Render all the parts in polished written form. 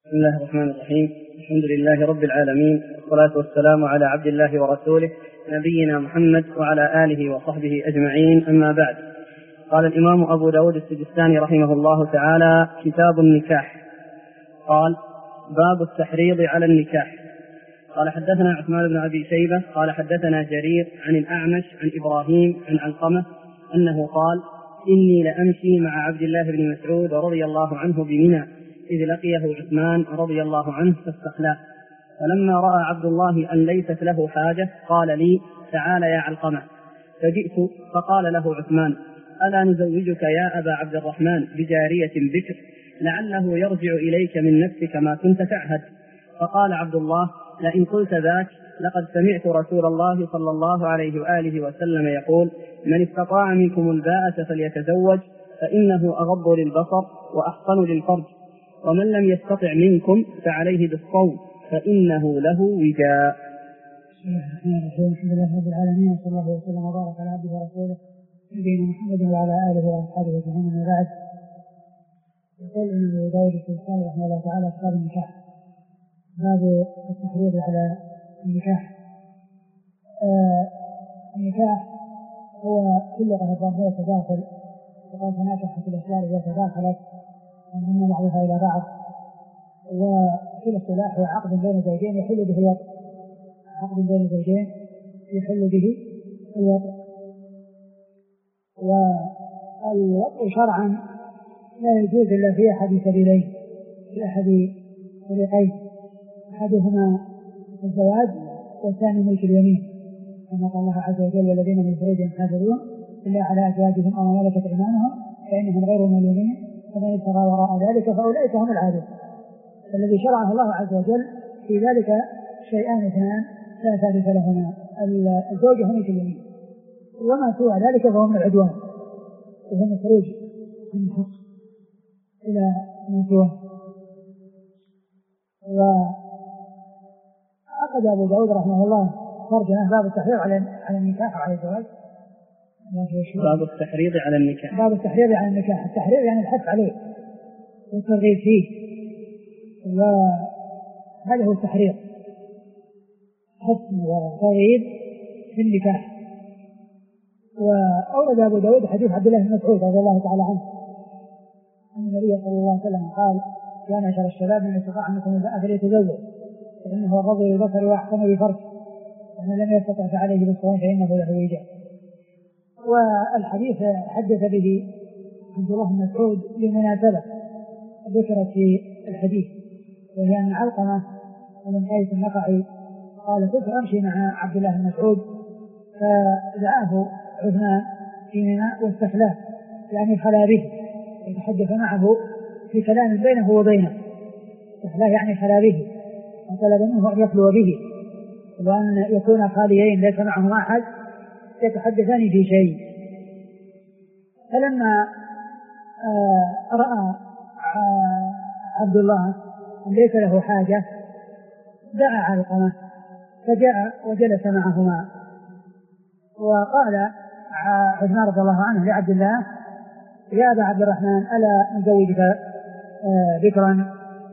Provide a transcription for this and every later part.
بسم الله الرحمن الرحيم. الحمد لله رب العالمين، والصلاة والسلام على عبد الله ورسوله نبينا محمد وعلى آله وصحبه أجمعين، أما بعد. قال الإمام أبو داود السجستاني رحمه الله تعالى: كتاب النكاح. قال: باب التحريض على النكاح. قال: حدثنا عثمان بن أبي شيبة قال: حدثنا جرير عن الأعمش عن إبراهيم عن علقمة أنه قال: إني لأمشي مع عبد الله بن مسعود رضي الله عنه بمنى إذ لقيه عثمان رضي الله عنه فاستخلاه، فلما رأى عبد الله أن ليست له حاجة قال لي: تعال يا علقمة. فجئت فقال له عثمان: ألا نزوجك يا أبا عبد الرحمن بجارية بكر لعله يرجع إليك من نفسك ما كنت تعهد؟ فقال عبد الله: لئن قلت ذاك لقد سمعت رسول الله صلى الله عليه وآله وسلم يقول: من استطاع منكم الباءة فليتزوج فإنه أغض للبصر وأحصن للفرج، ومن لم يستطع منكم فعليه بالصوم فإنه له وجاء. بسم الله الرحمن الرحيم. الحمد لله رب العالمين، وصلى الله وسلم وبارك على عبده ورسوله نبينا محمد وعلى آله وأصحابه أجمعين، أما بعد. يقول ابن أبي داود السجستاني رحمه الله تعالى: كتاب النكاح. باب التحريض على النكاح. النكاح هو كل قهر هو تداخل، وقد تناكحت الأشياء إذا تداخلت ومن بعضها إلى بعض، وفي الاصطلاح هو عقد بين زوجين يحل به الوطء، عقد بين زوجين يحل به الوطء. والوطء شرعا لا يجوز إلا في أحد سبيلين، في أحد طريقين: أحدهما الزواج والثاني ملك اليمين، كما قال الله عز وجل: والذين من فروجهم حافظون إلا على أزواجهم أو ما ملكت أيمانهم فإنهم غير ملومين فمن ابتغى وراء ذلك فأولئك هم العادون. الذي شرعه الله عز وجل في ذلك شيئان اثنان لا ثالث لهما: الزوج وملك اليمين، وما سوى ذلك فهو من العدوان، وهو الخروج من الحق إلى ما سواه. وعقد أبو داود رحمه الله ترجمة: باب التحريض على النكاح وعلى الزواج. باب التحريض على النكاح. باب التحريض على النكاح. التحريض يعني الحث عليه والترغيب فيه، وهذا هو التحريض، حث وترغيب في النكاح. وأورد أبو داود حديث عبد الله بن مسعود رضي الله تعالى عنه أن النبي صلى الله عليه وسلم قال: يا معشر الشباب من استطاع منكم الباءة فليتزوج فإنه غض للبصر وأحسن للفرج، ومن لم يستطع فعليه بالصوم فإنه له وجاء. والحديث حدث به عبد الله بن مسعود لمناسبة ذكرت في الحديث، وهي أن علقمة بن قيس النخعي قال: كنت أمشي مع عبد الله بن مسعود فدعاه عثمان في منى واستخلاه، يعني خلا به وتحدث معه في كلام بينه وبينه. استخلاه يعني خلا به، وطلب منه أن يخلو به وأن يكون خاليين ليس معهم أحد يتحدثان في شيء. فلما رأى عبد الله أن ليس له حاجة دعا علقمة فجاء وجلس معهما، وقال عثمان رضي الله عنه لعبد الله: يا أبا عبد الرحمن ألا نزوجك بكرا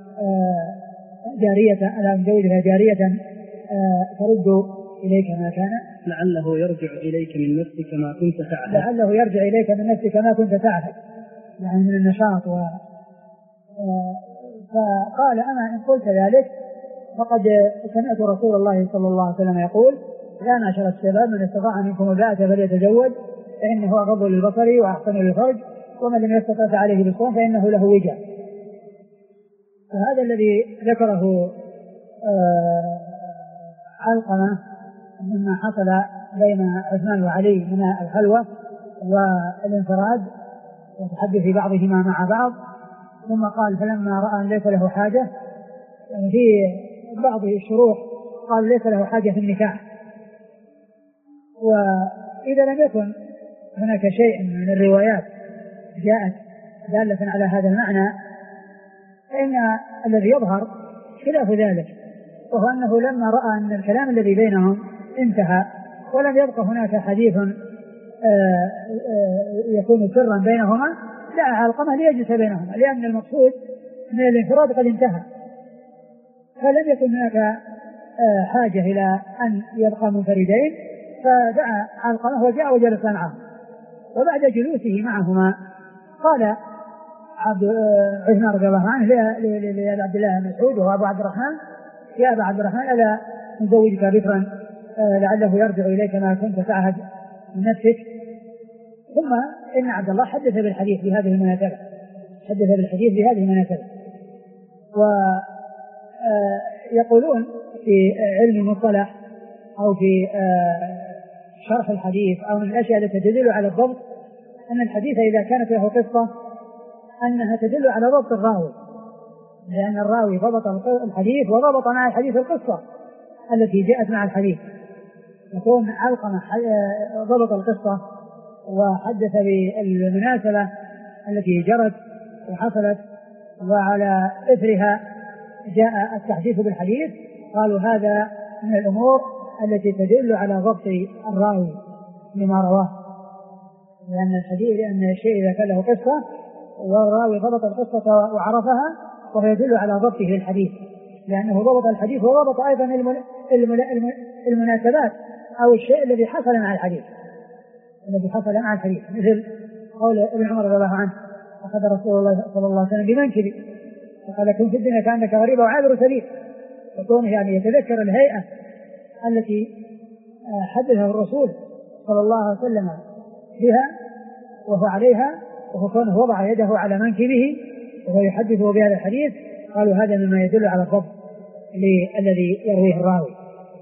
جارية، ألا نزوجك جارية ترد إليك ما كان لعله يرجع إليك من نفسك ما كنت تعهد. لعله يرجع إليك من نفسك ما كنت تعهد، يعني من النشاط. فقال: أما إن قلت ذلك فقد سمعت رسول الله صلى الله عليه وسلم يقول: يا معشر الشباب من استطاع منكم الباءة فليتزوج فإنه أغض للبصر وأحسن للفرج، ومن لم يستطع فعليه بالصوم فإنه له وجاء. فهذا الذي ذكره علقمة مما حصل بين عثمان وعلي من الخلوة والانفراد وتحدث في بعضهما مع بعض. ثم قال: فلما رأى أن ليس له حاجة، في بعض الشروح قال: ليس له حاجة في النكاح. وإذا لم يكن هناك شيء من الروايات جاءت دالة على هذا المعنى فإن الذي يظهر خلاف ذلك، وهو أنه لما رأى أن الكلام الذي بينهم انتهى ولم يبقى هناك حديث يكون سرا بينهما دعا علقمة ليجلس بينهما، لأن المقصود من الانفراد قد انتهى، فلم يكن هناك حاجة إلى أن يبقى منفردين، فدعا علقمة وجاء وجلس معهم. وبعد جلوسه معهما قال عثمان رضي الله عنه لعبد الله بن مسعود وهو أبو عبد الرحمن: يا أبا عبد الرحمن، ألا نزوجك بكرا لعله يرجع إليك ما كنت تعهد من نفسك. ثم إن عبد الله حدث بالحديث بهذه المناسبة. ويقولون في علم المصطلح أو في شرح الحديث أو من الأشياء التي تدل على الضبط أن الحديث إذا كانت له قصة أنها تدل على ضبط الراوي، لأن الراوي ضبط الحديث وضبط مع الحديث القصة التي جاءت مع الحديث. يكون علقمة ضبط القصة وحدث بالمناسبة التي جرت وحصلت، وعلى إثرها جاء التحديث بالحديث. قالوا هذا من الأمور التي تدل على ضبط الراوي لما رواه، لأن الشيء إذا كان له قصة والراوي ضبط القصة وعرفها وهو يدل على ضبطه للحديث، لأنه ضبط الحديث وضبط أيضا المناسبات أو الشيء الذي حصل مع الحديث مثل قول ابن عمر رضي الله عنه: أخذ رسول الله صلى الله عليه وسلم بمنكبي فقال: كن في الدنيا كأنك غريب وعابر سبيل. وكونه يعني يتذكر الهيئة التي حدثه الرسول صلى الله عليه وسلم بها وهو عليها، وهو كونه وضع يده على منكبه وهو يحدثه بهذا الحديث. قالوا هذا مما يدل على الضبط الذي يرويه الراوي.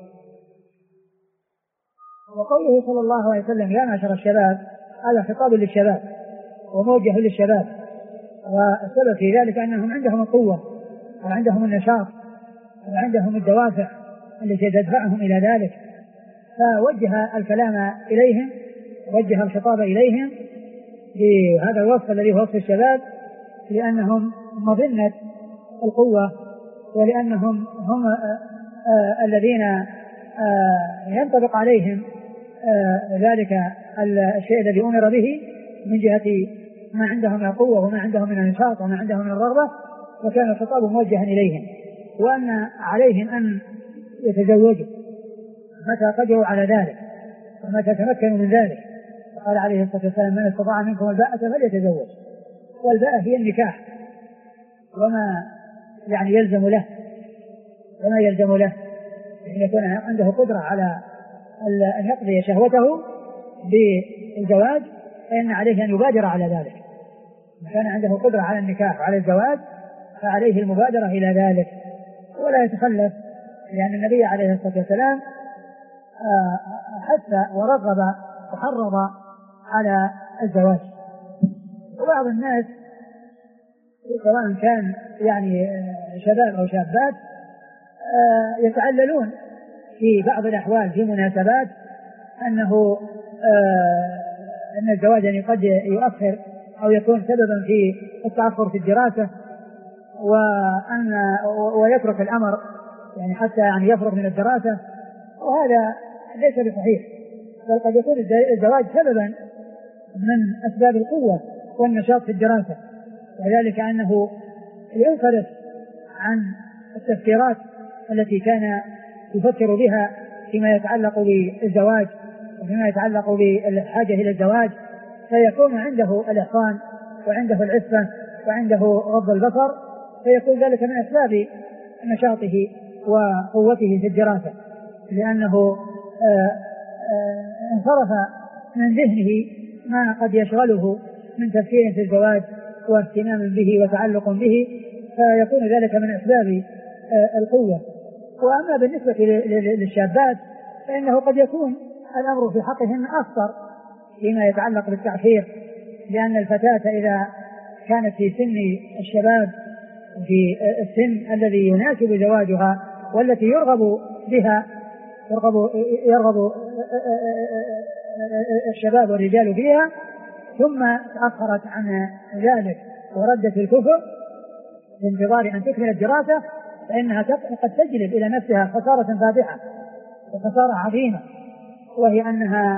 وقوله صلى الله عليه وسلم: يا معشر الشباب، هذا خطاب للشباب وموجه للشباب، والسبب في ذلك أنهم عندهم القوة وعندهم النشاط وعندهم الدوافع التي تدفعهم إلى ذلك، فوجه الكلام إليهم، وجه الخطاب إليهم بهذا الوصف الذي هو وصف الشباب، لأنهم مظنة القوة، ولأنهم هم الذين ينطبق عليهم ذلك الشيء الذي أمر به من جهة ما عندهم من القوة وما عندهم من النشاط وما عندهم من الرغبة، وكان الخطاب موجها إليهم، وأن عليهم أن يتزوجوا متى قدروا على ذلك ومتى تمكنوا من ذلك. قال عليه الصلاة والسلام: من استطاع منكم الباءة فليتزوج. والباءة هي النكاح وما يعني يلزم له أن يكون عنده قدرة على أن يقضي شهوته بالزواج، فإن عليه أن يبادر على ذلك. إن كان عنده قدرة على النكاح وعلى الزواج فعليه المبادرة إلى ذلك ولا يتخلف، لأن النبي عليه الصلاة والسلام حث ورغب وحرض على الزواج. وبعض الناس سواء كان يعني شباب أو شابات يتعللون في بعض الأحوال في مناسبات أن الزواج يعني قد يؤخر أو يكون سببا في التأخر في الدراسة، ويترك الأمر يعني حتى يعني يفرغ من الدراسة، وهذا ليس بصحيح، بل قد يكون الزواج سببا من أسباب القوة والنشاط في الدراسة، وذلك أنه ينصرف عن التفكيرات التي كان يفكر بها فيما يتعلق بالزواج وفيما يتعلق بالحاجة إلى الزواج، فيكون عنده الإحصان وعنده العفة وعنده غض البصر، فيكون ذلك من أسباب نشاطه وقوته في الدراسة، لأنه انصرف من ذهنه ما قد يشغله من تفكير في الزواج واهتمام به وتعلق به، فيكون ذلك من أسباب القوة. وأما بالنسبة للشابات فإنه قد يكون الأمر في حقهن أخطر فيما يتعلق بالتأخير، لأن الفتاة إذا كانت في سن الشباب في السن الذي يناسب زواجها والتي يرغب الشباب والرجال فيها، ثم تأخرت عن ذلك وردت الكفر بانتظار أن تكمل الدراسة، فإنها قد تجلب إلى نفسها خسارة فادحة وخسارة عظيمة، وهي أنها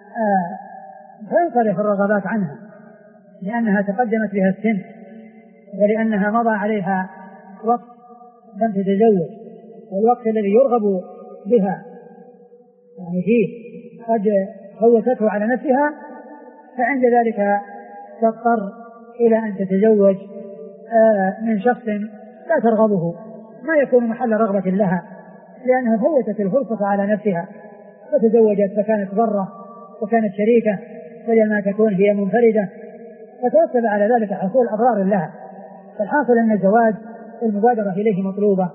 تنصرف الرغبات عنها لأنها تقدمت بها السن ولأنها مضى عليها وقت لم تتزوج، والوقت الذي يرغب بها يعني فيه قد فوتته على نفسها، فعند ذلك تضطر إلى أن تتزوج من شخص لا ترغبه، ما يكون محل رغبة لها، لأنها فوتت الفرصة على نفسها فتزوجت فكانت ضرة وكانت شريكة بدل ما تكون هي منفردة، فترتب على ذلك حصول أضرار لها. فالحاصل أن الزواج المبادرة إليه مطلوبة،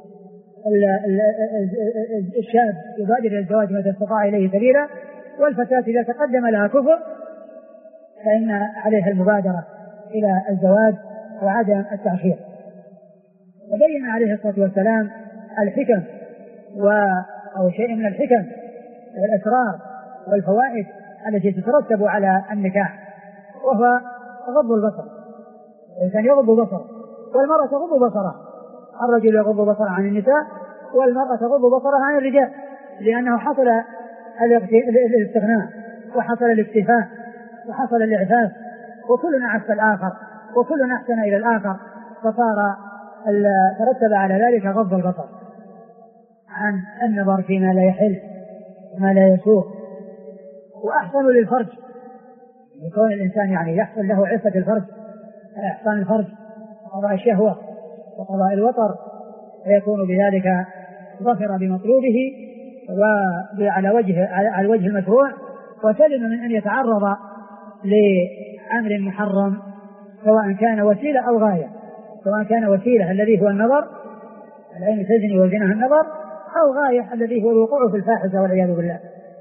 الشاب يبادر إلى الزواج متى استطاع إليه سبيلا، والفتاة إذا تقدم لها كفر فإن عليها المبادرة إلى الزواج وعدم التأخير. وبين عليه الصلاة والسلام الحكم أو شيء من الحكم والأسرار والفوائد التي تترتب على النكاح، وهو غض البصر. الإنسان يغض بصره والمرأة تغض بصرها، الرجل يغض بصره عن النساء والمرأة تغض بصرها عن الرجال، لأنه حصل الاستغناء وحصل الاكتفاء وحصل الإعفاف، وكلنا عف الآخر وكلنا أحسن إلى الآخر، فصار ترتب على ذلك غض البصر عن النظر فيما لا يحل وما لا يسوق. وأحسن للفرج، يكون الإنسان يعني يحصل له عفة الفرج، إحسان الفرج، قضاء الشهوة وقضاء الوطر، فيكون بذلك ظفر بمطلوبه وعلى الوجه المشروع، وسلم من أن يتعرض لأمر محرم، سواء كان وسيلة أو غاية، سواء كان وسيلة الذي هو النظر، العين تزني وزنها النظر، أو غاية الذي هو الوقوع في الفاحشة والعياذ بالله،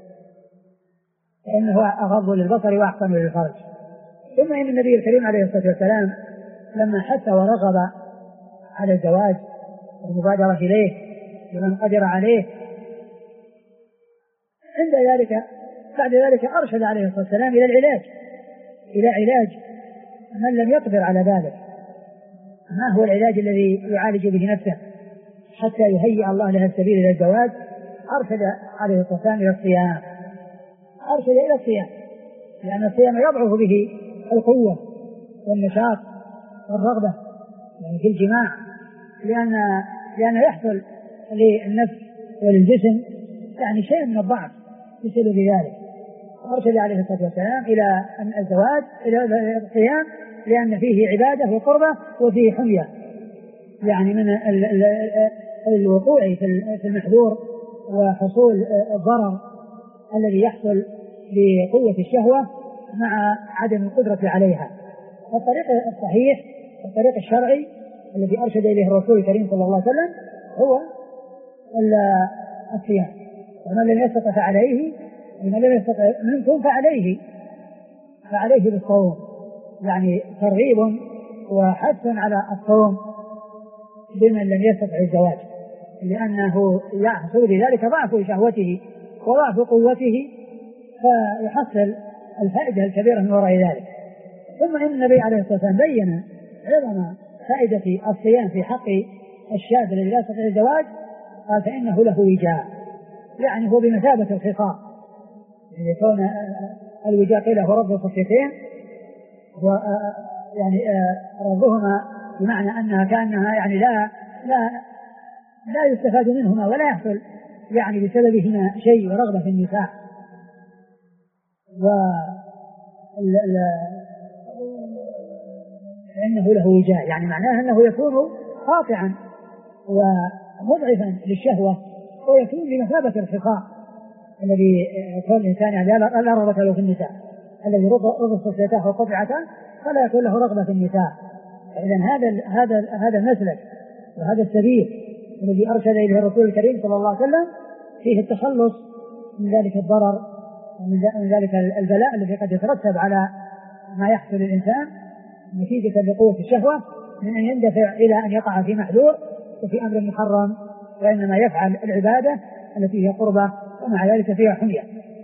فإنه أغض للبصر وأحسن للفرج. ثم إن النبي الكريم عليه الصلاة والسلام لما حث ورغب على الزواج والمبادرة إليه لمن قدر عليه، عند ذلك بعد ذلك أرشد عليه الصلاة والسلام إلى علاج من لم يقدر على ذلك. ما هو العلاج الذي يعالج به نفسه حتى يهيئ الله له السبيل إلى الزواج؟ أرشد عليه الصلاة والسلام إلى الصيام، أرشد إلى الصيام، لأن الصيام يضعف به القوة والنشاط والرغبة يعني في الجماع، لأن يحصل للنفس وللجسم يعني شيء من الضعف بسبب ذلك. أرشد عليه الصلاة والسلام إلى الزواج إلى الصيام، لأن فيه عبادة وقربة وفيه حمية يعني من الوقوع في المحذور وحصول الضرر الذي يحصل بقوة الشهوة مع عدم القدرة عليها. والطريق الصحيح الطريق الشرعي الذي أرشد إليه الرسول الكريم صلى الله عليه وسلم هو الصيام، ومن لم يستطع فعليه، ومن لم يستطع منكم فعليه بالصوم، يعني ترغيب وحث على الصوم بمن لم يستطع الزواج، لأنه يحصل بذلك ضعف شهوته وضعف قوته، فيحصل الفائدة الكبيرة من وراء ذلك. ثم إن النبي عليه الصلاة والسلام بين عظم فائدة الصيام في حق الشاب الذي لا يستطيع الزواج، قال فإنه له وجاء، يعني هو بمثابة الخصام، يعني يكون الوجاء قيل هو رب الخصيتين، يعني ربهما بمعنى أنها كأنها يعني لا يستفاد منهما ولا يحصل يعني بسببهما شيء ورغبة في النساء. فإنه له وجاء يعني معناه أنه يكون قاطعا ومضعفا للشهوة، ويكون بمثابة الخصام الذي يكون الإنسان يعني لا رغبة له في النساء، الذي رضت خصيته وقطعته فلا يكون له رغبة في النساء. إذن هذا المسلك وهذا السبيل الذي أرشد إليه الرسول الكريم صلى الله عليه وسلم فيه التخلص من ذلك الضرر ومن ذلك البلاء الذي قد يترتب على ما يحصل الإنسان نتيجة لقوة الشهوة من أن يندفع إلى أن يقع في محذور وفي أمر محرم، وإنما يفعل العبادة التي هي قربة ومع ذلك فيها حمية.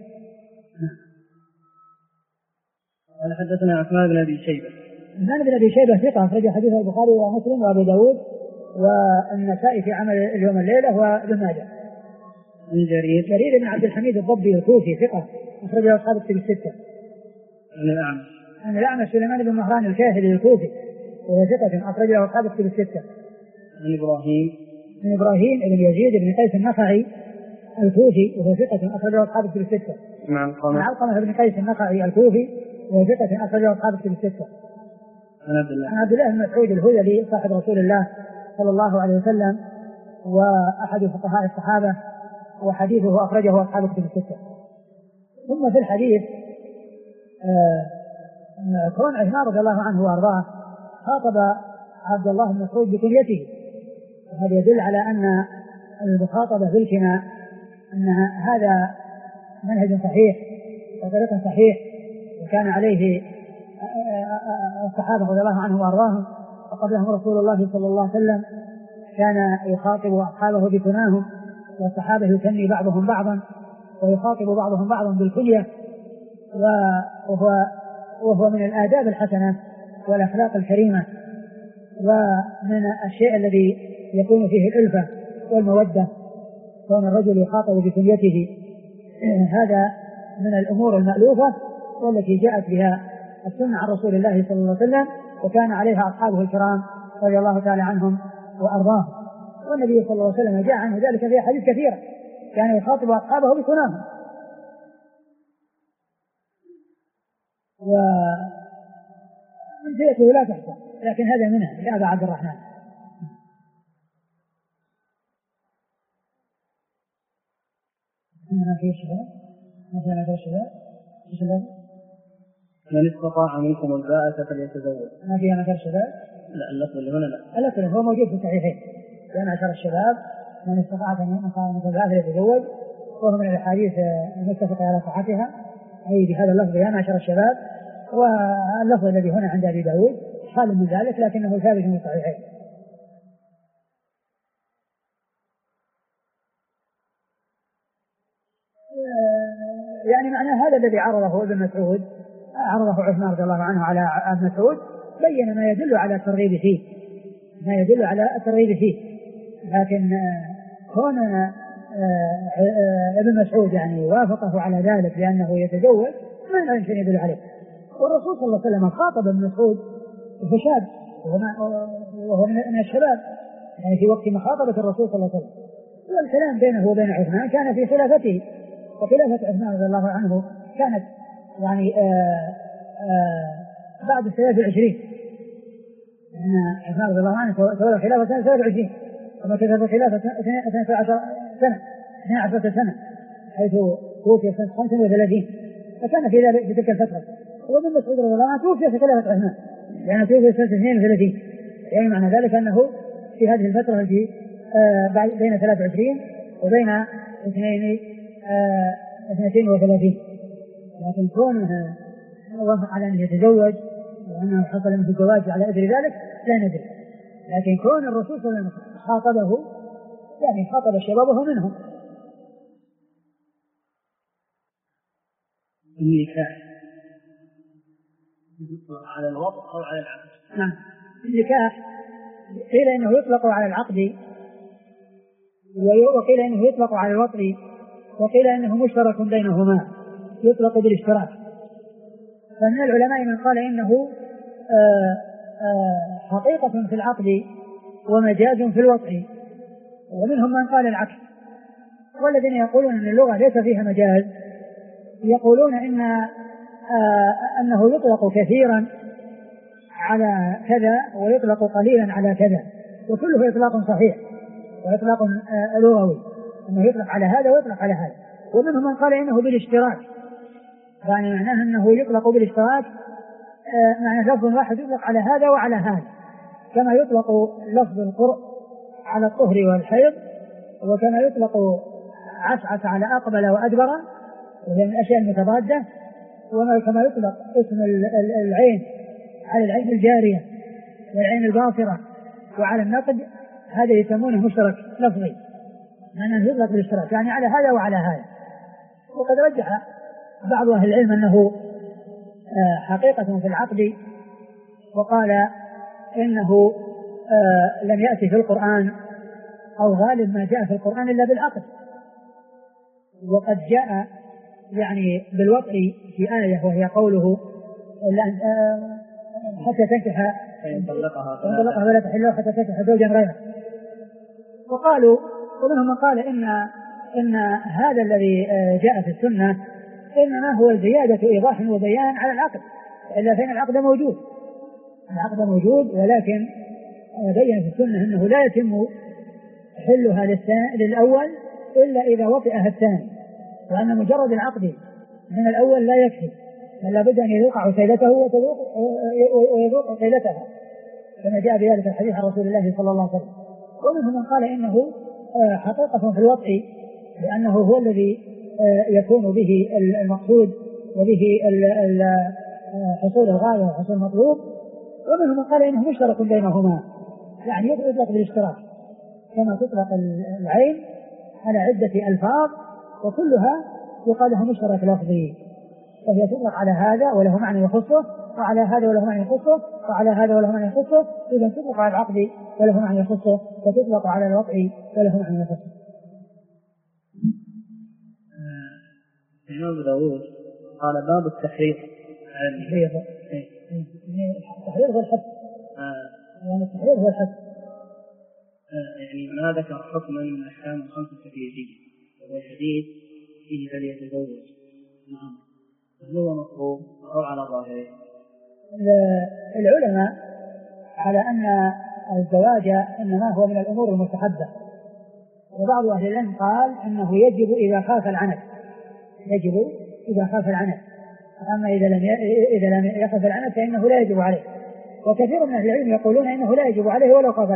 قال حدثنا عثمان بن أبي شيبة. عثمان بن أبي شيبة ثقة أخرج حديث البخاري ومسلم وأبو داود والنسائي في عمل اليوم الليلة وابن ماجه. جرير بن عبد الحميد الضبي الكوفي ثقة أخرج أصحاب الكتب الستة. عن الأعمش سليمان بن مهران الكاهلي الكوفي وهو ثقة أخرج أصحاب الكتب الستة. عن بن إبراهيم بن يزيد بن قيس النخعي الكوفي وهو ثقة أخرجه أصحاب الكتب الستة. عن علقمة بن قيس النخعي الكوفي وهو ثقة أخرجه أصحاب الكتب الستة. عن عبد الله بن مسعود الهذلي صاحب رسول الله صلى الله عليه وسلم وأحد فقهاء الصحابة وحديثه أخرجه أصحاب الكتب الستة. ثم في الحديث كون عثمان رضي الله عنه وأرضاه خاطب عبد الله بن مسعود بكنيته، وهذا يدل على أن المخاطبة بالكنى أن هذا منهج صحيح وطريق صحيح وكان عليه الصحابة رضي الله عنهم وأرضاهم، وقبلهم رسول الله صلى الله عليه وسلم كان يخاطب أصحابه بكناهم، والصحابة يكني بعضهم بعضا ويخاطب بعضهم بعضا بالكنية، وهو من الآداب الحسنة والأخلاق الكريمة، ومن الشيء الذي يكون فيه الألفة والمودة كون الرجل يخاطب بكنيته. هذا من الأمور المألوفة والتي جاءت بها السنة عن رسول الله صلى الله عليه وسلم وكان عليها أصحابه الكرام رضي الله تعالى عنهم وأرضاهم. والنبي صلى الله عليه وسلم جاء عنه ذلك في أحاديث كثيرة، كان يخاطب أصحابه بكناهم. وأمثلته لا تحصى، لكن هذا منها لأبا عبد الرحمن. ما في شباب؟ ما في شباب؟ من استطاع منكم الباءة فليتزوج. ما فيها مثل شباب؟ لا، اللفظ اللي هنا لا. اللفظ هو موجود في الصحيحين، يا معشر الشباب من استطاع منكم الباءة فليتزوج، وهو من الأحاديث المتفق على صحتها، أي بهذا اللفظ يا معشر الشباب. واللفظ الذي هنا عند أبي داود خال من ذلك لكنه ثابت من الصحيحين. يعني معنى هذا الذي عرضه ابن مسعود عرضه عثمان رضي الله عنه على ابن مسعود، بين ما يدل على الترغيب فيه، لكن كون ابن مسعود يعني وافقه على ذلك لأنه يتزوج ما يمكن يدل عليه. والرسول صلى الله عليه وسلم خاطب ابن مسعود فشاب وهو من الشباب، يعني في وقت مخاطبة الرسول صلى الله عليه وسلم، والكلام بينه وبين عثمان كان في خلافته، وخلافة عثمان رضي الله عنه كانت يعني بعد 23، يعني عثمان رضي الله عنه تولى خلافة سنة 23 ثم كتب خلافة 12 سنة حيث توفي سنة 35، فكان في تلك الفترة. وابن مسعود رضي الله عنه توفي في خلافة عثمان، يعني توفي سنة 32، يعني معنى ذلك أنه في هذه الفترة التي بين 23 وبين 32، لكن كونه وافق على أن يتزوج وأنه حصل منه الزواج على أثر ذلك لا ندري، لكن كون الرسول صلى الله عليه وسلم خاطبه يعني خاطب الشباب وهو منهم. النكاح يطلق على الوطء أو على العقد؟ نعم، النكاح قيل إنه يطلق على العقد، وقيل إنه يطلق على الوطء، وقيل إنه مشترك بينهما يطلق بالاشتراك. فمن العلماء من قال إنه حقيقة في العقد ومجاز في الوطء، ومنهم من قال العكس. والذين يقولون أن اللغة ليس فيها مجاز يقولون أنه يطلق كثيرا على كذا ويطلق قليلا على كذا، وكله إطلاق صحيح وإطلاق لغوي، أنه يطلق على هذا ويطلق على هذا. ومنهم من قال إنه بالاشتراك، يعني معناه أنه يطلق بالاشتراك، معنى لفظ واحد يطلق على هذا وعلى هذا، كما يطلق لفظ القرء على الطهر والحيض، وكما يطلق عسعس على أقبل وأدبر وهي من الأشياء المتضادة، وكما يطلق اسم العين على العين الجارية والعين الباصرة وعلى النقد، هذا يسمونه مشترك لفظي، معناه يطلق بالاشتراك يعني على هذا وعلى هذا. وقد رجح بعض أهل العلم أنه حقيقة في العقد، وقال إنه لم يأتي في القرآن أو غالب ما جاء في القرآن إلا بالعقد، وقد جاء يعني بالوطء في آية وهي قوله حتى تنكح فإن طلقها فلا تحل له حتى تنكح زوجا غيره، ومنهم من قال إن هذا الذي جاء في السنة إنما هو زيادة إيضاح وبيان على العقد، إلا فإن العقد موجود ولكن بين في السنة أنه لا يتم حلها للأول إلا إذا وطئها الثاني، وأن مجرد العقد من الأول لا يكفي، بل لابد أن يذوق عسيلته ويذوق عسيلتها كما جاء بذلك الحديث عن رسول الله صلى الله عليه وسلم. ومنهم من قال إنه حقيقة في الوطء لأنه هو الذي يكون به المقصود وبه حصول الغاية وحصول المطلوب. ومنهم من قال إنه مشترك بينهما، يعني يطلق بالاشتراك كما تطلق العين على عدة ألفاظ وكلها يقال لها مشترك لفظي، فهي تطلق على هذا وله معنى يخصه، وعلى هذا وله معنى يخصه، وعلى هذا وله معنى يخصه. إذا تطلق على العقد وله معنى يخصه، وتطلق على الوضع وله معنى يخصه. الإمام أبو داود قال باب التحريض. التحريض هو الحد، يعني التحريض هو الحد. يعني ما ذكر حكما من الأحكام الخمسة التكليفية، وهو الحديث فيه فليتزوج. نعم، هو مطلوب أو على ظاهره؟ العلماء على أن الزواج إنما هو من الأمور المستحبة، وبعض أهل العلم قال أنه يجب إذا خاف العنت، أما إذا لم يخف العنت فإنه لا يجب عليه. وكثير من أهل العلم يقولون إنه لا يجب عليه ولو خاف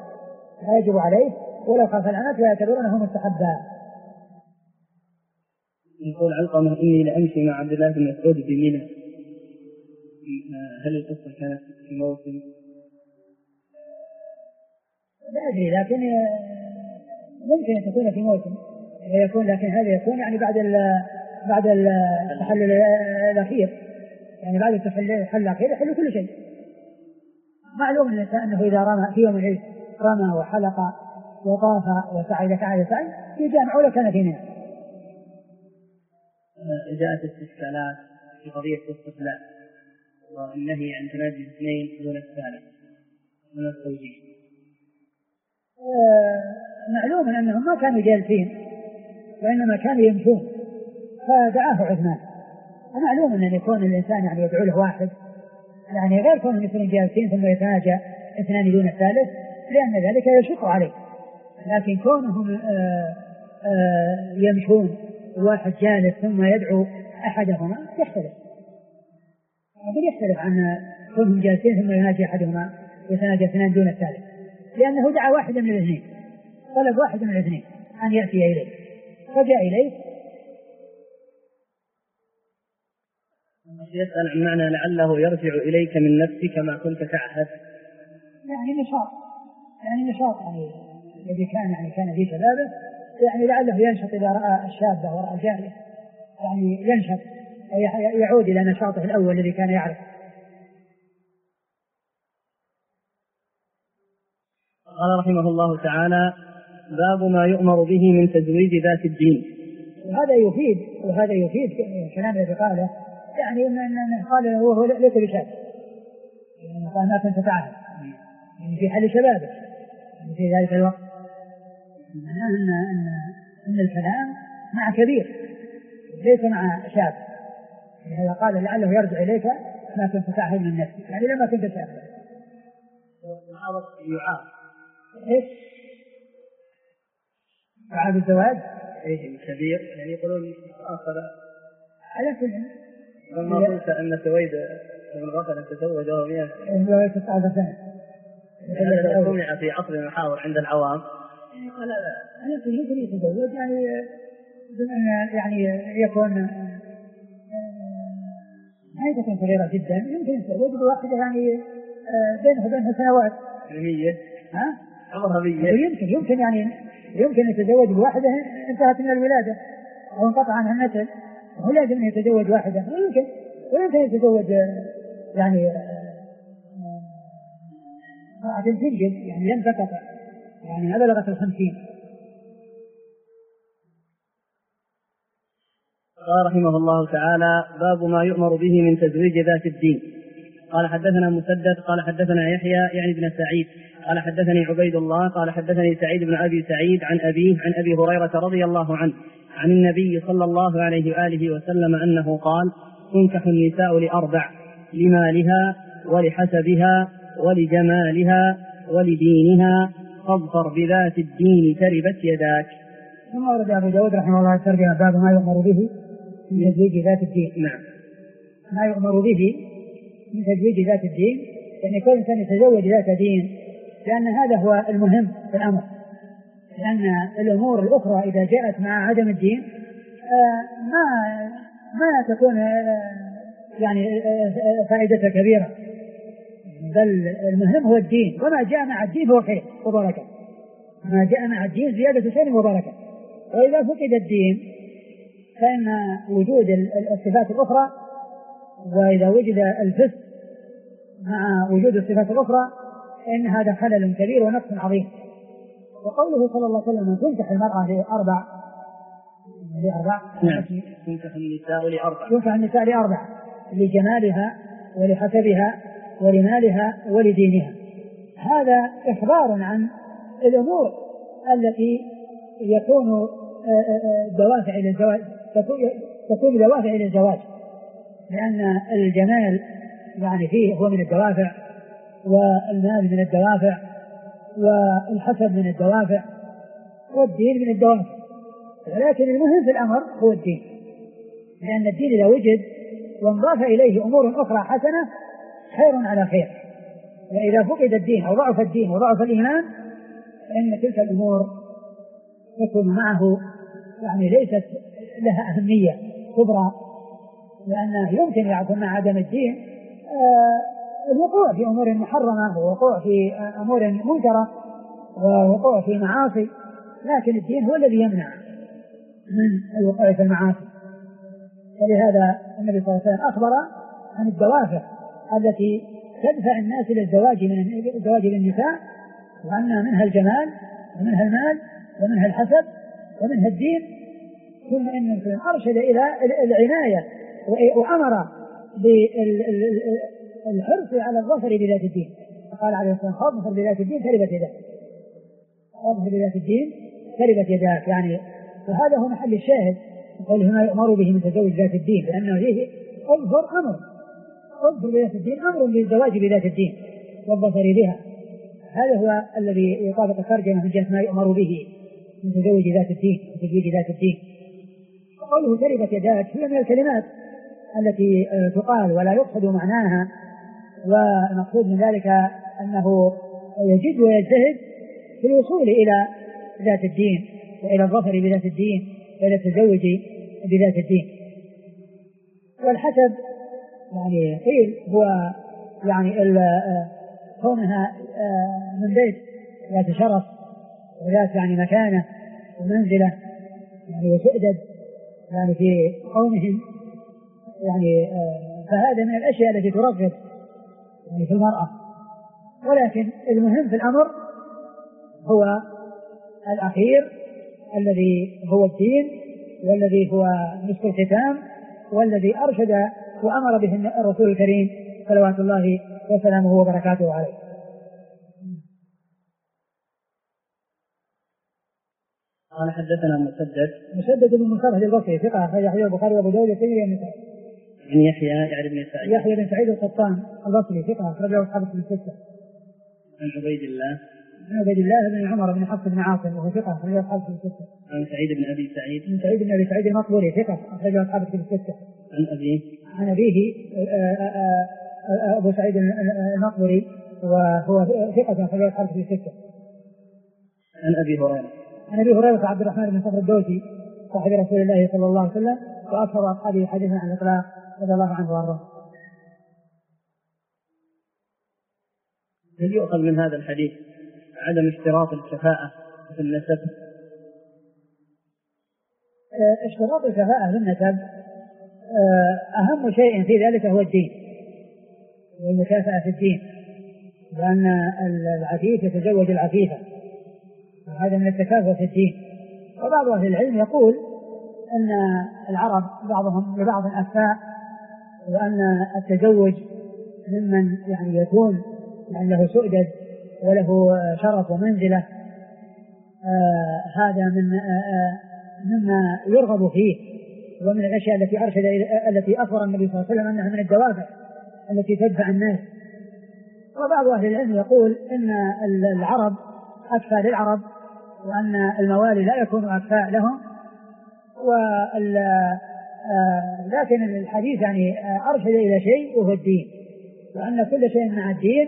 العنت، ويعتبرونه مستحبا. يقول علقمة إني لأمشي مع عبد الله بن مسعود بمنى، هل القصة كانت في موسم؟ لا أدري، لكن ممكن أن تكون في موسم لكن هذا يكون يعني بعد التحلل الأخير، يعني بعد التحلل الأخير يحل كل شيء. معلوم الإنسان أنه إذا رمى في يوم العيد رمى وحلق وطاف وسعى في جامع ولا كان في منى. جاءت استشكالات في قضية الاستقلال والنهي عن تناجي الاثنين دون الثالث من الزوجين. معلوم أنهم ما كانوا جالسين وإنما كانوا يمشون، فدعاه عثمان. ومعلوم أن يكون الإنسان يعني يدعو له واحد، يعني غير كونهم يكونوا جالسين ثم يتناجى اثنان دون الثالث، لأن ذلك يشق عليه. لكن كونهم يمشون واحد جالس ثم يدعو أحدهما يختلف عن كونهم جالسين ثم يناجي أحدهما يتناجى اثنان دون الثالث، لأنه دعا واحد من الاثنين، طلب واحد من الاثنين أن يأتي إليه فجاء إليه. يسأل عن معنى لعله يرجع إليك من نفسك ما كنت تعهد، يعني نشاط الذي كان في شبابه، يعني لعله ينشط إذا رأى الشابة ورأى الجارية، يعني ينشط يعود إلى نشاطه الأول الذي كان يعرف. قال رحمه الله تعالى باب ما يؤمر به من تزويج ذات الدين. وهذا يفيد كلام الذي قاله، يعني أن قال هو ليس بشاب، يعني قال ما كنت تعهد، يعني في حال شبابه في ذلك الوقت، أن الكلام مع كبير ليس مع شاب. هذا قال لعله يرجع إليك ما كنت تعهد من نفسك، يعني لما كنت شابا. يعاب الزواج كبير، يعني يقولون آخر على كل. لما قلت أن سويد من غفل تزوج وهو 19 سنة، هذا سمع في عصر المحاور عند العوام. قال لا أنا يمكن يتزوج، يعني يكون ما تكون صغيرة جدا، يمكن يتزوج بواحدة يعني بينها سنوات علمية، عمرها 100. يمكن يتزوج بواحدة انتهت من الولادة أو انقطع عنها النسل، وهو لازم أن يتزوج واحدة، ويمكن يتزوج يعني واحدة تنجز، يعني لم تقطع، يعني بلغت 50. قال رحمه الله تعالى باب ما يؤمر به من تزويج ذات الدين. قال حدثنا مسدد قال حدثنا يحيى يعني بن سعيد قال حدثني عبيد الله قال حدثني سعيد بن أبي سعيد عن أبيه عن أبي هريرة رضي الله عنه عن النبي صلى الله عليه وآله وسلم أنه قال: تنكح النساء لأربع: لمالها ولحسبها ولجمالها ولدينها، فاظفر بذات الدين تربت يداك. ثم ورد أبو داود رحمه الله الترجمة باب ما يؤمر به من تزويج ذات الدين. نعم. ما يؤمر به من تزويج ذات الدين، يعني كل إنسان يتزوج ذات دين، لأن هذا هو المهم في الأمر، لأن الأمور الأخرى إذا جاءت مع عدم الدين ما تكون يعني فائدتها كبيرة، بل المهم هو الدين، وما جاء مع الدين هو خير وبركة، ما جاء مع الدين زيادة خير وبركة. وإذا فقد الدين فإن وجود الصفات الأخرى، وإذا وجد الفسق مع وجود الصفات الأخرى فإن هذا خلل كبير ونقص عظيم. وقوله صلى الله عليه وسلم: تنكح المرأة لأربع. نعم. تنكح النساء لأربع: لجمالها ولحسبها ولمالها ولدينها. هذا إخبار عن الأمور التي يكون دوافع إلى الزواج، تكون دوافع إلى الزواج، لأن الجمال يعني فيه هو من الدوافع، والمال من الدوافع، والحسب من الدوافع، والدين من الدوافع. ولكن المهم في الأمر هو الدين، لأن الدين إذا وجد وانضاف إليه أمور أخرى حسنة خير على خير. وإذا فقد الدين أو ضعف الدين وضعف الإيمان فإن تلك الأمور تكون معه يعني ليست لها أهمية كبرى، لأنه يمكن يكون مع عدم الدين الوقوع في أمور محرمة، ووقوع في أمور منكرة، ووقوع في معاصي، لكن الدين هو الذي يمنع من الوقوع في المعاصي. ولهذا النبي صلى الله عليه وسلم أخبر عن الدوافع التي تدفع الناس إلى الزواج للنساء، وأن منها الجمال ومنها المال ومنها الحسب ومنها الدين، ثم إن أرشد إلى العناية وأمر بالحرص على الظفر بذات الدين، فقال عليه الصلاة والسلام: اظفر بذات الدين تربت يداك. اظفر بذات الدين تربت يداك، يعني وهذا هو محل الشاهد قوله: ما يؤمر به من تزوج ذات الدين، لأنه فيه اظفر أمر، اظفر بذات الدين أمر للزواج بذات الدين والظفر بها. هذا هو الذي يطابق الترجمة من جهة ما يؤمر به من تزوج ذات الدين وتزويج ذات الدين. وقوله تربت يداك هي من الكلمات التي تقال ولا يقصد معناها، والمقصود من ذلك أنه يجد ويجتهد في الوصول إلى ذات الدين وإلى الظفر بذات الدين وإلى التزوج بذات الدين. والحسب يعني قيل هو يعني كونها من بيت ذات شرف وذات يعني مكانة ومنزلة يعني وسؤدد يعني في قومهم، يعني فهذا من الأشياء التي ترغب يعني في المرأة. ولكن المهم في الأمر هو الأخير الذي هو الدين، والذي هو مسك الختام، والذي أرشد وأمر به الرسول الكريم صلوات الله وسلامه وبركاته عليه. قال حدثنا مسدد بن مصرف البصري ثقة أخرج حديث البخاري وأبو داود والترمذي والنسائي. عن يحيى بن سعيد القطان البصري ثقة أخرجه أصحاب الكتب الستة. عن عبيد الله بن عمر بن حفص بن عاصم وهو ثقة أخرجه أصحاب الكتب الستة. عن سعيد بن أبي سعيد المقبوري ثقة أخرجه أصحاب الكتب الستة. عن أبيه أبو سعيد المقبوري وهو ثقة أخرجه أصحاب الكتب الستة. عن أبي هريرة عبد الرحمن بن صخر الدوسي صاحب رسول الله صلى الله عليه وسلم وأكثر أصحابه حديثا عن الإطلاق رضي الله عنه وارضاه. هل يؤخذ من هذا الحديث عدم اشتراط الكفاءة في النسب؟ اشتراط الكفاءة في النسب أهم شيء في ذلك هو الدين والمكافأة في الدين، لأن العفيف يتزوج العفيفة، وهذا من التكافؤ في الدين. وبعض أهل العلم يقول أن العرب بعضهم لبعض أكفاء، وأن التزوج ممن يعني يكون يعني له سؤدد وله شرف ومنزلة، هذا مما يرغب فيه، ومن الأشياء التي أخبر النبي صلى الله عليه وسلم أنها من الدوافع التي تدفع الناس. وبعض أهل العلم يقول إن العرب أكفى للعرب، وأن الموالي لا يكون أكفاء لهم، لكن الحديث يعني أرشد إلى شيء وهو الدين، وأن كل شيء مع الدين،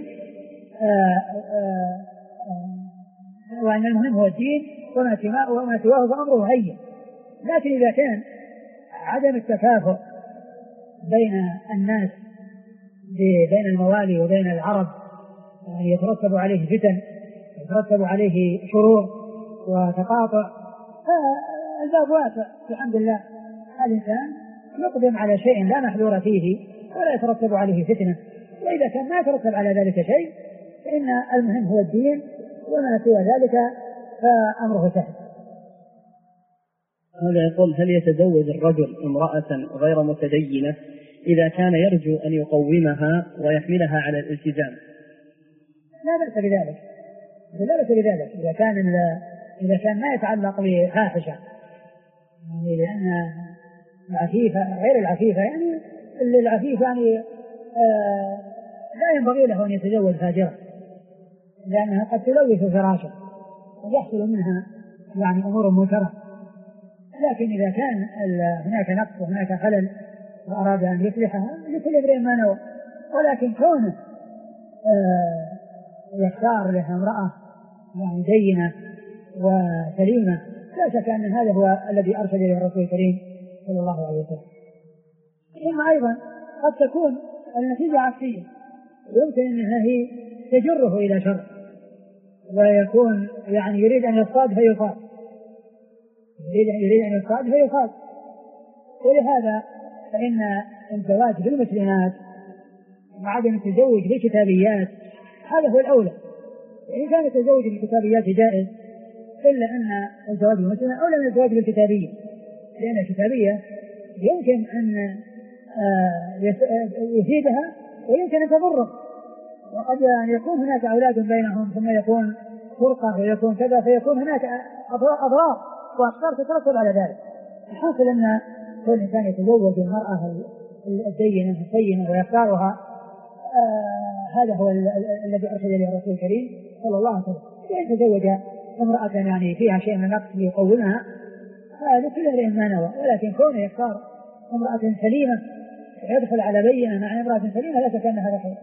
وأن المهم هو الدين وما سواه فأمره هين. لكن إذا كان عدم التكافؤ بين الناس بين الموالي وبين العرب يعني يترتب عليه فتن، يترتب عليه شرور وتقاطع، فالباب واسع الحمد لله. الإنسان يقدم على شيء لا محذور فيه ولا يترتب عليه فتنة، وإذا كان ما يترتب على ذلك شيء فإن المهم هو الدين، وما سوى ذلك فأمره سهل. هذا يقول: هل يتزوج الرجل امرأة غير متدينة إذا كان يرجو أن يقومها ويحملها على الالتزام؟ لا بأس بذلك، لا بأس بذلك إذا كان ما يتعلق بفاحشة، يعني لأن العفيفة غير العفيفة، يعني العفيفة يعني لا ينبغي له أن يتزوج فاجرة، لأنها قد تلوث فراشه ويحصل منها يعني أمور منكرة. لكن إذا كان هناك نقص وهناك خلل وأراد أن يصلحها لكل امرئ ما نوى، ولكن كونه يختار لها امرأة يعني دينة وسليمة، لا شك أن هذا هو الذي أرشد إليه الرسول الكريم صلى الله عليه وسلم. ثم أيضا قد تكون النتيجة عكسية، يمكن أنها هي تجره إلى شر، ويكون يعني يريد أن يصطاد فيصاد، يريد أن يصطاد فيصاد. ولهذا فإن الزواج بالمسلمات وعدم التزوج بالكتابيات هذا هو الأولى. إن كان التزوج بالكتابيات جائز، إلا أن الزواج بالمسلمات أولى من الزواج بالكتابية، لأن الكتابية يمكن أن يفيدها ويمكن أن تضره، وقد يكون هناك أولاد بينهم ثم يكون فرقة ويكون كذا، فيكون هناك أضرار وأخطار تترتب على ذلك. الحاصل أن كل إنسان يتزوج المرأة الدينة الصينة ويختارها، هذا هو الذي أرشد إليه الرسول الكريم صلى الله عليه وسلم. وإن تزوج امرأة يعني فيها شيء من النقص يقومها لكل امرئ ما نوى، ولكن كونه يختار امرأة سليمة يدخل على بينة مع امرأة سليمة لا شك أن هذا خير.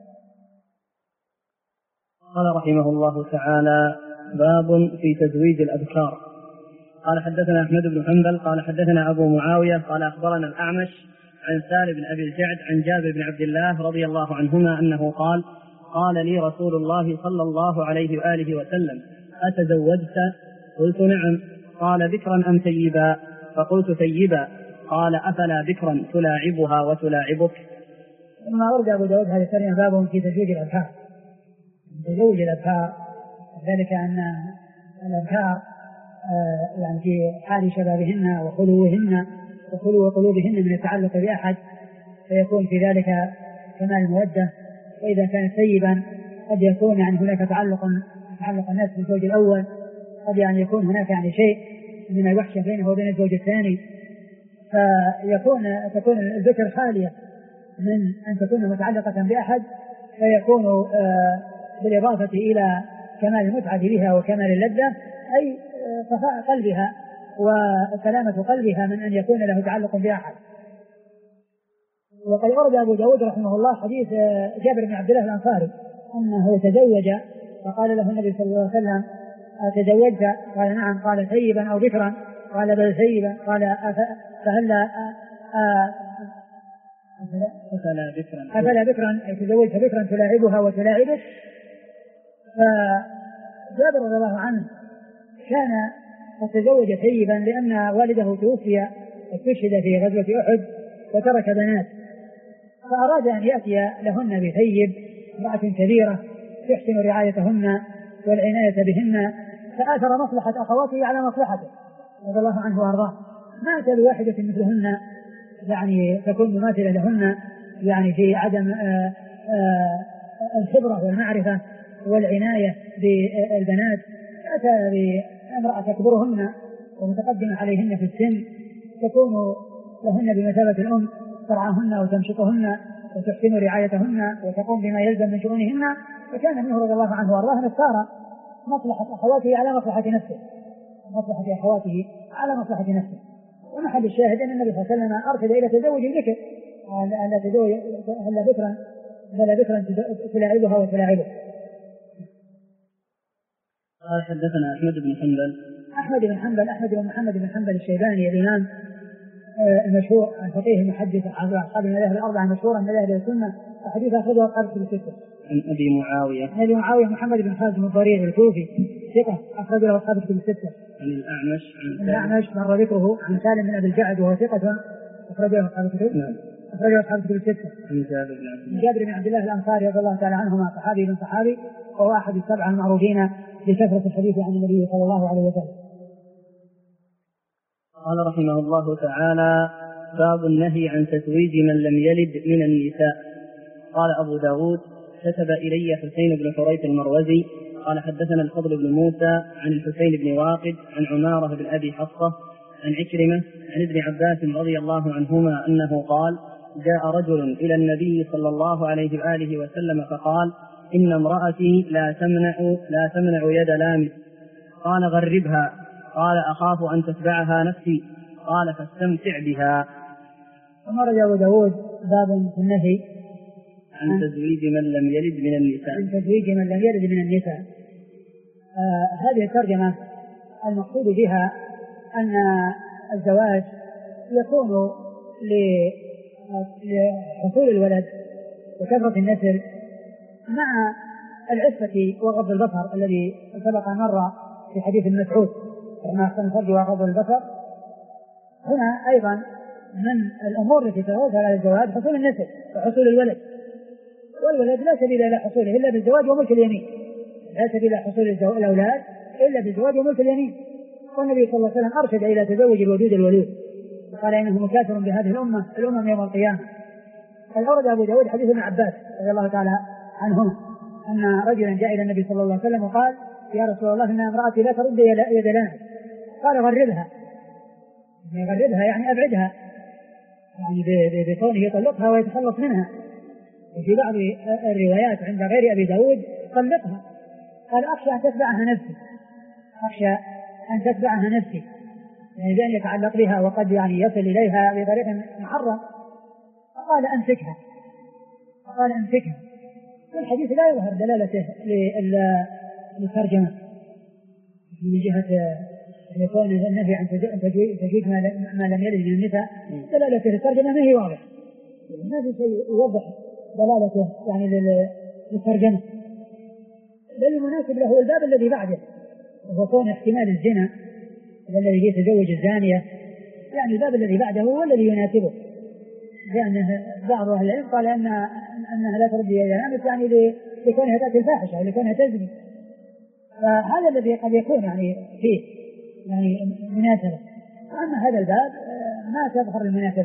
قال رحمه الله تعالى: باب في تزويج الأبكار. قال: حدثنا أحمد بن حنبل قال حدثنا أبو معاوية قال أخبرنا الأعمش عن سالم بن أبي الجعد عن جابر بن عبد الله رضي الله عنهما أنه قال: قال لي رسول الله صلى الله عليه وآله وسلم: أتزوجت؟ قلت: نعم. قال: بكرا أم ثيبا؟ فقلت: ثيبا. قال: أفلا بكرا تلاعبها وتلاعبك؟ ثم أورد أبو داود هذا السنة باب في تزويج الأبكار. تزوج الأبكار ذلك أن الأبكار يعني في حال شبابهن وخلوهن وخلو قلوبهن من التعلق بأحد، فيكون في ذلك كمال المودة. وإذا كان ثيبا قد يكون يعني هناك تعلق الناس بالزوج الأول، قد يعني يكون هناك يعني شيء من الوحشة بينه وبين الزوج الثاني، تكون الذكر خالية من أن تكون متعلقة بأحد، فيكون بالإضافة إلى كمال المتعة بها وكمال اللذة أي صفاء قلبها وسلامة قلبها من أن يكون له تعلق بأحد. وقد ورد أبو داود رحمه الله حديث جابر بن عبد الله الأنصاري أنه تزوج فقال له النبي صلى الله عليه وسلم: تزوجت؟ قال: نعم. قال: ثيبا أو بكرا؟ قال: بل ثيبا. قال: أفلا بكرا أي تزوجت بكرا تلاعبها وتلاعبك؟ فجابر رضي الله عنه كان قد تزوج ثيبا لأن والده توفي استشهد في غزوة أحد وترك بنات، فأراد أن يأتي لهن بثيب امرأة كبيرة يحسن رعايتهن والعناية بهن، فآثر مصلحة أخواته على مصلحته رضي الله عنه وأرضاه. ما أتى بواحدة مثلهن يعني تكون مماثلة لهن يعني في عدم الخبرة والمعرفة والعناية بالبنات، أتى بامرأة تكبرهن ومتقدمة عليهن في السن، تكون لهن بمثابة الأم، ترعاهن وتمشطهن وتحسن رعايتهن وتقوم بما يلزم من شؤونهن. فكان ابنه رضي الله عنه وارضاه اختار مصلحة أخواته على مصلحة نفسه، مصلحة أخواته على مصلحة نفسه. ومحل الشاهد أن النبي صلى الله عليه وسلم أرشد إلى تزوج الذكر، هل بكرا تلاعبها وتلاعبه. قال حدثنا أحمد بن محمد بن حنبل الشيباني الإمام المشهور الفقيه المحدث عن أصحاب المذاهب الأربعة المشهورة من مذاهب السنة، وحديث أخرجه أصحاب الكتب الستة. عن أبي معاوية محمد بن خازم الضرير الكوفي ثقة أخرجه أصحاب الكتب الستة. عن الأعمش مر ذكره عن سالم بن أبي الجعد وهو ثقة أخرجه أصحاب الكتب. أخرجه أصحاب الكتب الستة. عن جابر بن عبد الله الأنصاري رضي الله تعالى عنهما، صحابي بن صحابي، وهو أحد السبعة المعروفين بكثرة الحديث عن النبي صلى الله عليه وسلم. قال رحمه الله تعالى: باب النهي عن تزويج من لم يلد من النساء. قال أبو داود: كتب إلي حسين بن حريث المروزي قال حدثنا الفضل بن موسى عن الحسين بن واقد عن عمارة بن أبي حفصة عن عكرمة عن ابن عباس رضي الله عنهما أنه قال: جاء رجل إلى النبي صلى الله عليه وآله وسلم فقال: إن امرأتي لا تمنع يد لامس. قال: غربها. قال: أخاف أن تتبعها نفسي. قال: فاستمتع بها. أمر أبو داود باب في النهي عن تزويج من لم يلد من النساء. هذه الترجمة المقصود بها أن الزواج يكون لحصول الولد وكثرة النسل مع العفة وغض البصر الذي سبق مر في حديث المسعود ما أحسن الفرج وغض البصر. هنا أيضا من الأمور التي تتوجه على الزواج حصول النسل وحصول الولد، والولد لا سبيل إلى حصوله إلا بالزواج وملك اليمين، لا سبيل إلى حصول الأولاد إلا بالزواج وملك اليمين. والنبي صلى الله عليه وسلم أرشد إلى تزوج الودود وقال: إنه مكاثر بهذه الأمم يوم القيامة. أورد أبو داود حديث ابن عباس رضي الله تعالى عنهما أن رجلا جاء إلى النبي صلى الله عليه وسلم وقال: يا رسول الله إن امرأتي لا ترد يد لامس. قال: غربها. يعني أبعدها، يعني بكونه يطلقها ويتخلص منها. وفي بعض الروايات عند غير أبي داود طلقها. قال: أخشى أن تتبعها نفسي، يعني بأن يتعلق بها وقد يعني يصل إليها بطريق محرم. فقال: أمسكها. والحديث لا يظهر دلالته للترجمة من جهة يكون النهي عن تزويج ما لم يلد من النساء، دلالته للترجمة ما هي واضحة، ما في شيء يوضح دلالته يعني للترجمة. بل المناسب له الباب الذي بعده، وهو كون احتمال الزنا الذي يتزوج الزانية، يعني الباب الذي بعده هو الذي يناسبه، لأن بعض أهل العلم قال أنها لا ترد يد لامس يعني لكونها تأتي الفاحشة ولكونها تزني. فهذا الذي قد يكون يعني فيه يعني مناسبة. أما هذا الباب ما تظهر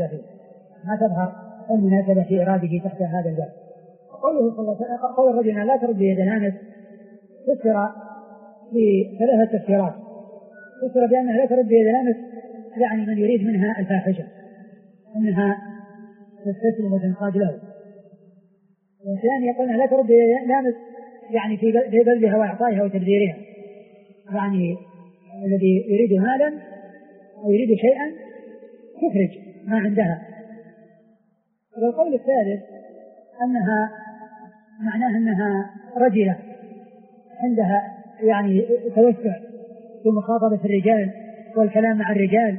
المناسبة في إراده تحت هذا الباب. قول الرجل لا ترد يد لامس فسر بثلاثة تفسيرات. فسر بأنها لا ترد يد لامس يعني من يريد منها الفاحشة، أنها تستسلم وتنقاد له. والثاني يقول لا ترد يد لامس يعني في بذلها وإعطائها وتبذيرها، يعني الذي يريد مالا أو يريد شيئا تخرج ما عندها. والقول الثالث أنها معناها أنها رجلة عندها يعني توسع في مخاطبة الرجال والكلام مع الرجال،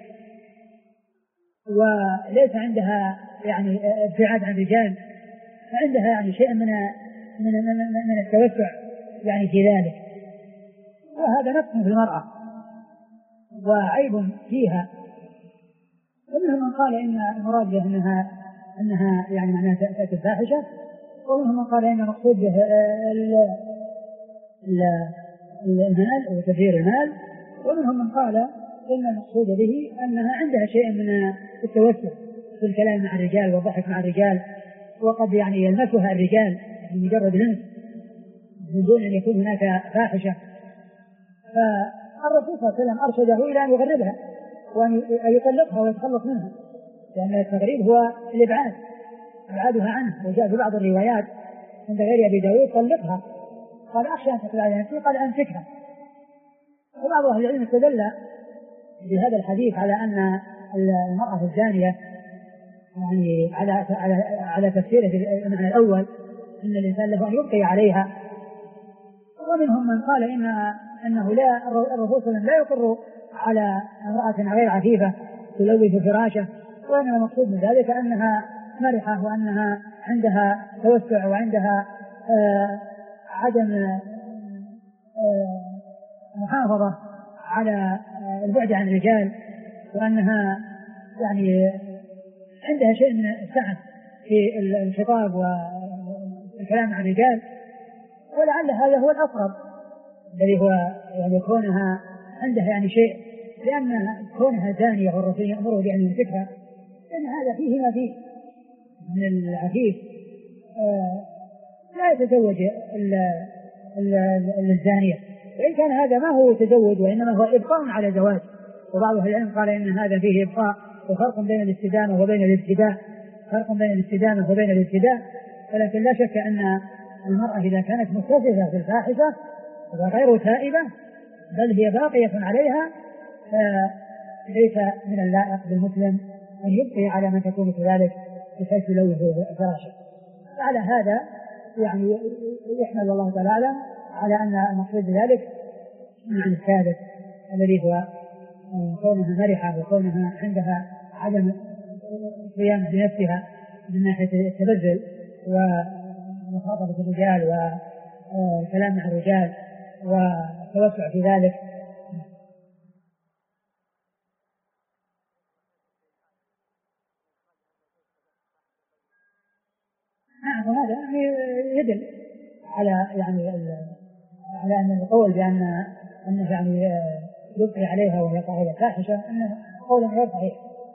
وليس عندها يعني ابتعاد عن الرجال، عندها يعني شيء من التوسع يعني في ذلك. وهذا نقص في المرأة وعيب فيها. ومنهم من قال إن المراد به أنها يعني معناها تأتي الفاحشة، ومنهم من قال إن المقصود به المال وتدبير المال، ومنهم من قال إن المقصود به أنها عندها شيء من التوسع في الكلام مع الرجال والضحك مع الرجال، وقد يعني يلمسها الرجال يعني مجرد لمس من دون أن يكون هناك فاحشة. فالرسول صلى الله عليه وسلم أرشده إلى أن يغربها وأن يطلقها ويتخلص منها، لأن التغريب هو الإبعاد، إبعادها عنه. وجاء في بعض الروايات عند غير أبي داود طلقها، قال أخشى أن تقل على نفسي، قال أمسكها. وبعض أهل العلم استدل بهذا الحديث على أن المرأة الزانية يعني على تفسيره المعنى الأول أن الإنسان له أن يبقي عليها. ومنهم من قال أنه لا، الرسول صلى الله عليه وسلم لا يقر على امرأة غير عفيفة تلوث فراشه، وأن المقصود من ذلك أنها مرحة وأنها عندها توسع وعندها عدم محافظة على البعد عن الرجال، وأنها يعني عندها شيء من السعة في الخطاب والكلام عن الرجال. ولعل هذا هو الأقرب الذي هو يعني كونها عندها يعني شيء، لأن كونها زانية والرسول يأمره بأن يمسكها، لأن هذا فيه ما فيه من العفيف. لا يتزوج الزانية، وإن كان هذا ما هو تزوج وإنما هو إبقاء على زواج. وبعض أهل العلم قال إن هذا فيه إبقاء، وفرق بين الاستدامة وبين الابتداء، فرق بين الاستدامة وبين الابتداء. ولكن لا شك أن المرأة إذا كانت متصفة في الفاحشة وغير تائبة بل هي باقية عليها، فليس من اللائق بالمسلم أن يبقي على من تكون كذلك بحيث يلوث فراشه. على هذا يعني يحمل الله تعالى على أن المقصود بذلك معنى الثابت الذي هو كونها مرحة وكونها عندها عدم قيام بنفسها من ناحية التبذل ومخاطبة الرجال والكلام مع الرجال والتوسع في ذلك. وهذا يدل على يعني على أن القول بأن يعني يبقي عليها وهي قاعدة فاحشة أنه قول غير صحيح.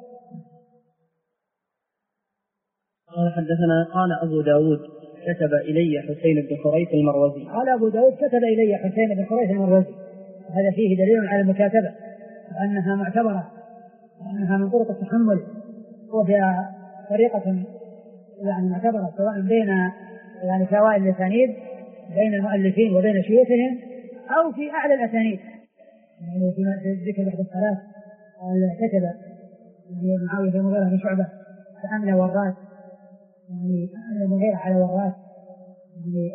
قال حدثنا قال أبو داود كتب إلي حسين بن حريث المروزي. قال أبو داود كتب إلي حسين بن حريث المروزي، هذا فيه دليل على المكاتبة وأنها معتبرة وأنها من طرق التحمل، وهي طريقة يعني معتبرة سواء بين يعني فوائد الأسانيد بين المؤلفين وبين شيوخهم أو في أعلى الأسانيد. يعني في ذكر بعد الصلاة كتب يعني معاوية بن المغيرة بن شعبة فأملى والراس، يعني أملى المغيرة على والراس يعني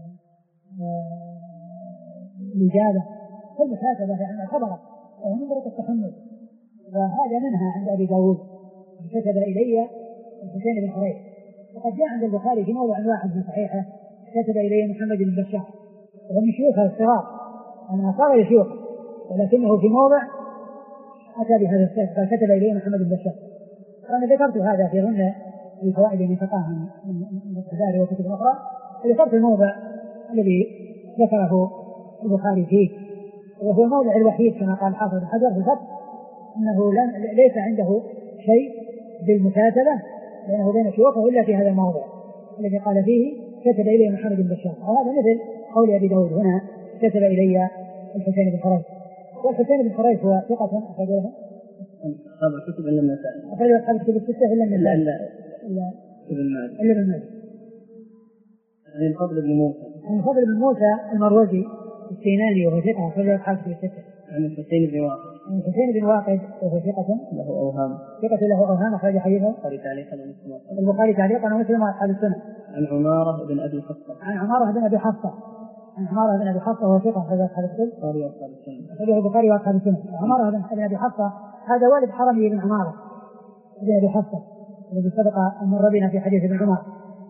الإجابة كل كاتبة يعني معتبرة ومن طرق التحمل، وهذا منها عند أبي داود كتب إلي حسين بن حريث. وقد جاء عند البخاري في موضع واحد في صحيحه كتب إليه محمد بن بشار ومن شيوخه الصغار، أنا صار شيوخ ولكنه في موضع أتى بهذا السيف قال كتب إليه محمد بن بشار. وأنا ذكرت هذا في ضمن الفوائد اللي فقاها من البخاري وكتب أخرى، ذكرت الموضع الذي ذكره البخاري فيه، وهو الموضع الوحيد كما قال حافظ بن حجر في الفتح أنه ليس عنده شيء بالمكاتبة بينه وبين شيوخه إلا في هذا الموضع الذي قال فيه كتب إلي محمد بن بشار. وهذا مثل قول أبي داود هنا كتب إلي الحسين بن حريث. والحسين بن حريث هو ثقة أخرجه أصحاب الكتب إلا النسائي، أخرج أصحاب الكتب الستة إلا النسائي إلا ابن ماجه. عن الفضل بن موسى، عن الفضل بن موسى المروزي السيناني وهو ثقة أخرج أصحاب الكتب الستة. عن الحسين بن واقد، عن الحسين بن واقد وهو ثقة له أوهام، ثقة له أوهام أخرج حديثه البخاري تعليقا ومسلم وأصحاب السنة. عن عمارة بن أبي حفصة، عن عمارة بن أبي حفصة، عن عمارة بن أبي حفصة وهو ثقة أخرج أصحاب السنة. أخرجه البخاري وأصحاب السنة. عمارة بن أبي حفصة هذا والد حرمي بن عمارة بن أبي حفصة الذي سبق أن مر بنا في حديث ابن عمر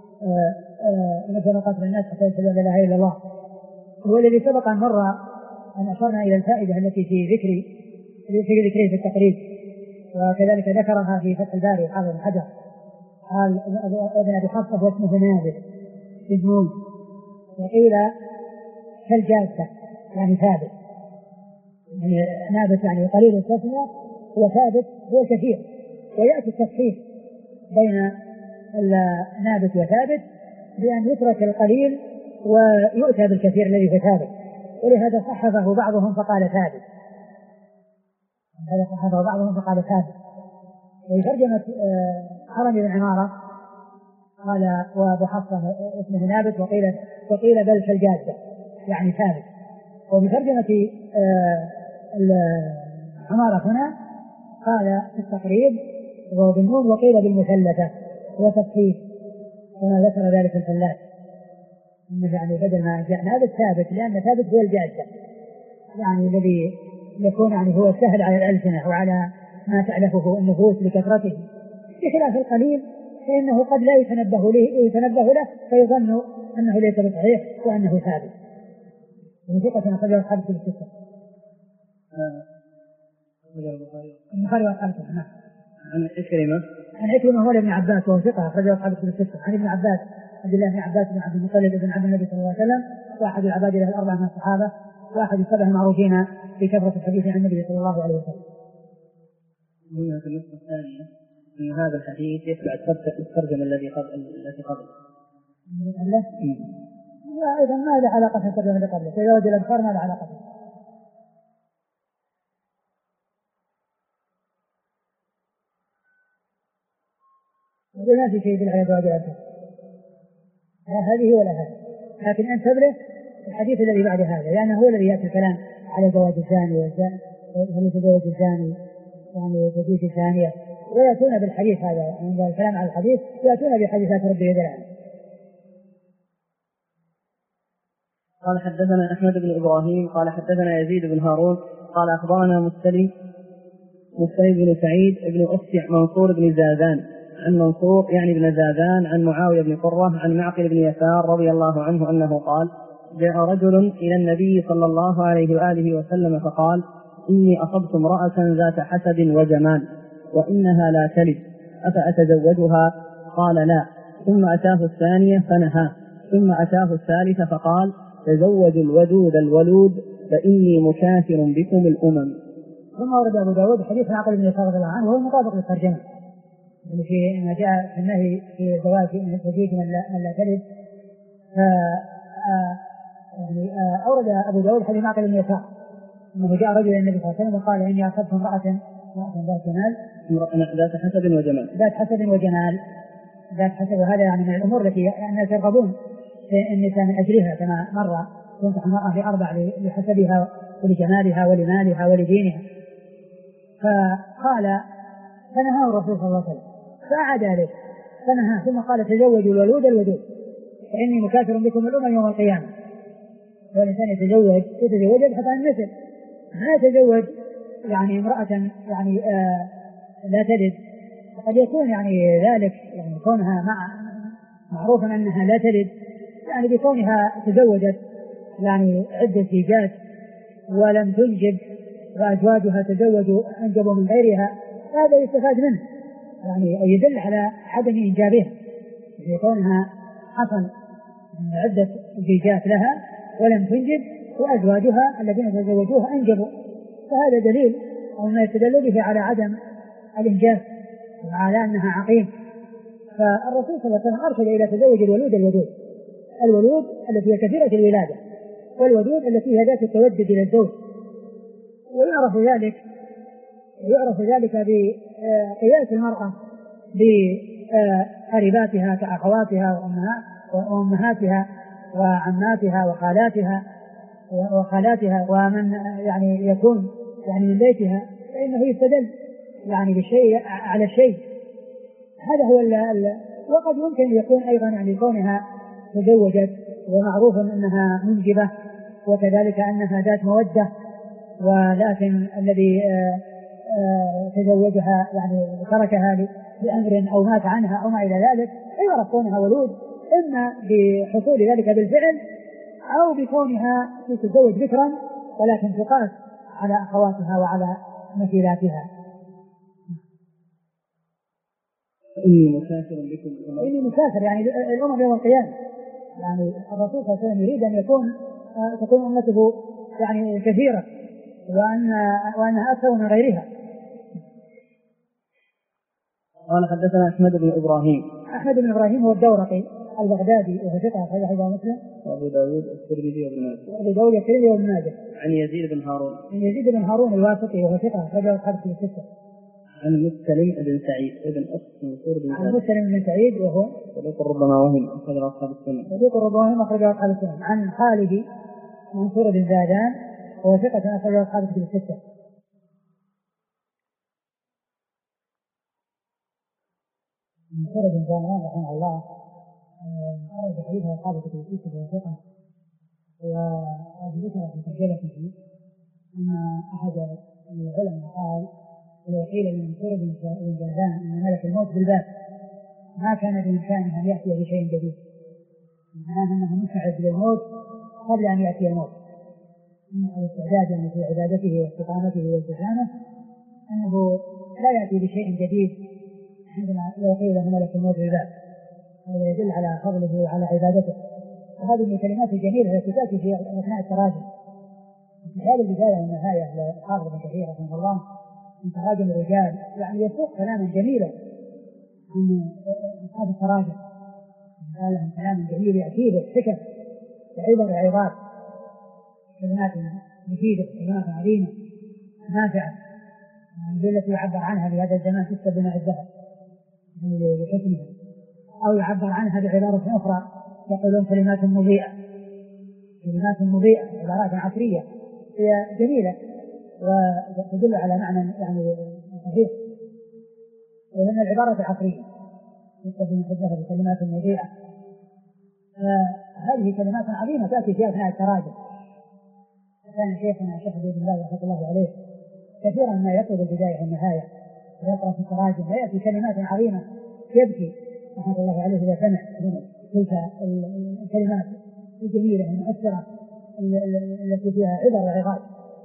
مثل قتل الناس حتى يشهدوا أن لا إله إلا الله، هو الذي سبق أن مر أن أشرنا إلى الفائدة التي في ذكره في التقريب، وكذلك ذكرها في فتح الباري حافظ بن حجر. قال ابن أبي حفصة واسمه نابت بن نون، وقيل كالجادة يعني ثابت، يعني نابت يعني قليل التسمية، هو ثابت هو كثير. ويأتي التصحيح بين نابت وثابت بأن يترك القليل ويؤتى بالكثير الذي هو ثابت، ولهذا صحفه بعضهم فقال ثابت. هذا صحفه بعضهم فقال ثابت. وفي ترجمة حرم بن عمارة قال وابو حفصة اسمه نابت وقيل بل كالجادة يعني ثابت. وبترجمة عمارة هنا قال في التقريب وبالنون وقيل بالمثلثة وتفخيم كما ذكر ذلك الفلاس، يعني بدل ما جاء نابت ثابت لأن ثابت هو الجادة يعني الذي يكون يعني هو سهل على الألسنة وعلى ما تألفه النفوس لكثرته، بخلاف القليل فإنه قد لا يتنبه له فيظن أنه ليس بصحيح وأنه ثابت. وثقة أخرجه أصحاب الكتب الستة. البخاري وأصحاب الكتب. نعم. عن عكرمة مولى ابن عباس وهو ثقة أخرجه أصحاب الكتب الستة. عن ابن عباس عبد الله بن عباس بن عبد المطلب بن عبد النبي صلى الله عليه وسلم وأحد العباد له الأربعة من الصحابة وأحد السبع المعروفين بكثرة الحديث عن النبي صلى الله عليه وسلم. هنا في النقطة الثانية أن هذا الحديث يتبع الترجمة التي قبل. وأيضا ما له علاقة بالترجمة التي قبله، تزوج الأبصار ما له علاقة به. وما في شيء في الحياة زواج الأبصار، هذه ولا هذه، لكن أن تبره الحديث الذي بعد هذا لأنه هو الذي يأتي الكلام على زواج الثاني هل يتزوج الثاني يعني تزوج الثانية، ويأتون بالحديث هذا عند الكلام على الحديث يأتون بحديثات ربه جل وعلا. قال حدثنا أحمد بن إبراهيم قال حدثنا يزيد بن هارون قال أخبرنا مسلم بن سعيد بن أسع منصور بن زادان عن منصور يعني بن زادان عن معاوية بن قرة عن معقل بن يسار رضي الله عنه أنه قال جاء رجل إلى النبي صلى الله عليه وآله وسلم فقال إني أصبت امرأة ذات حسب وجمال وإنها لا تلد أفأتزوجها؟ قال لا. ثم أتاه الثانية فنهاه، ثم أتاه الثالثة فقال تزوجوا الودود الولود فإني مكاثر بكم الأمم. ثم ورد أبو داود حديث معقل بن يسار رضي الله عنه وهو مطابق للترجمة اللي في ما جاء في النهي في زواج من لا تلد. أورد أبو داود حديث معقل بن يسار أنه جاء رجل إلى النبي صلى الله عليه وسلم وقال إني أصبت امرأة ذات جمال ذات حسب وجمال ذات حسب، وهذا يعني من الأمور التي الناس يرغبون في النساء من أجلها كما مر تنكح المرأة في 4 لحسبها ولجمالها ولمالها ولدينها. فقال فنهاه الرسول صلى الله عليه وسلم فأعاد عليه فنهاه ثم قال تزوجوا الولود فإني مكاثر بكم الأمم يوم القيامة. والإنسان يتزوج يبحث عن النسل، ما يتزوج يعني امرأة يعني لا تلد، وقد يكون يعني ذلك يعني كونها معروفا أنها لا تلد يعني بكونها تزوجت يعني عدة زيجات ولم تنجب وأزواجها تزوجوا أنجبوا من غيرها، هذا يستفاد منه يعني أو يدل على عدم إنجابها بكونها حصل عدة زيجات لها ولم تنجب وأزواجها الذين تزوجوها أنجبوا، فهذا دليل أو ما يستدل به على عدم الإنجاب وعلى أنها عقيم. فالرسول صلى الله عليه وسلم أرشد إلى تزوج الولود التي هي كثيرة الولادة والودود التي هي ذات التودد إلى الزوج. ويعرف ذلك بقياس المرأة بقريباتها كأخواتها وأمهاتها وعماتها وخالاتها ومن يعني يكون يعني من بيتها، فإنه يستدل يعني بالشيء على الشيء. هذا هو وقد يمكن أن يكون أيضا يعني كونها تزوجت ومعروف أنها منجبة وكذلك أنها ذات مودة، ولكن الذي تزوجها يعني تركها لأمر أو مات عنها أو ما إلى ذلك، يعرف كونها ولود إما بحصول ذلك بالفعل أو بكونها تتزوج ذكرا ولكن تقاس على أخواتها وعلى مثيلاتها. إني مسافر يعني الأمم يوم القيامة، يعني الرسول صلى الله عليه وسلم يريد أن تكون أمته يعني كثيرة وأنها أكثر من غيرها. قال حدثنا أحمد بن إبراهيم هو الدورقي البغدادي وهو ثقة أخرج حديثه مسلم. وأبو داود الترمذي وابن ماجه. وأبو داود الترمذي وابن ماجه. عن يزيد بن هارون. عن يزيد بن هارون الواسطي وهو ثقة أخرج أصحاب الكتب الستة. عن مسلم بن سعيد ابن أخت منصور بن عن مسلم بن سعيد وهو صدوق ربما وهم أخرج أصحاب السنة. صدوق ربما أخرج أصحاب السنة. عن خالد منصور بن زادان وهو ثقة أخرج أصحاب الكتب الستة. منصور بن زادان رحمه الله خرج حديثه أصحاب الكتب الستة وهو ثقة. وهذه ذكر في ترجمته أن أحد العلماء قال لو قيل لمنصور بن زادان أن ملك الموت بالباب ما كان بإمكانه أن يأتي بشيء جديد، معناه أنه مستعد للموت قبل أن يأتي الموت، الاستعداد يعني في عبادته واستقامته والتزامه أنه لا يأتي بشيء جديد عندما لو قيل له ملك الموت بالباب. هذا يدل على فضله وعلى عبادته. وهذه من الكلمات الجميلة التي تأتي في أثناء التراجم. في هذه البداية والنهاية للحافظ ابن كثير رحمه الله من تراجم الرجال يعني يسوق كلاما جميلا عن أصحاب التراجم، قال لهم كلام جميل يأتيه بالحكم بعبر عظات، كلمات مفيدة، كلمات عظيمة نافعة، التي يعبر عنها في هذا الزمان تكتب بماء الذهب لحكمها، أو يعبر عنها بعبارة أخرى يقولون كلمات مضيئة. كلمات مضيئة عبارات عصرية هي جميلة وتدل على معنى يعني صحيح، وهنا العبارة عصرية يستخدم حدها بكلمات مضيئة. هذه كلمات عظيمة تأتي في أثناء التراجم. كان شيخنا الشيخ عبد الله رحمه الله عليه كثيرا ما يطلب البداية والنهاية ويقرأ في التراجم ويأتي كلمات عظيمة يبكي رحمه الله عليه إذا سمع تلك الكلمات الجميلة المؤثرة التي فيها عبر وعظات.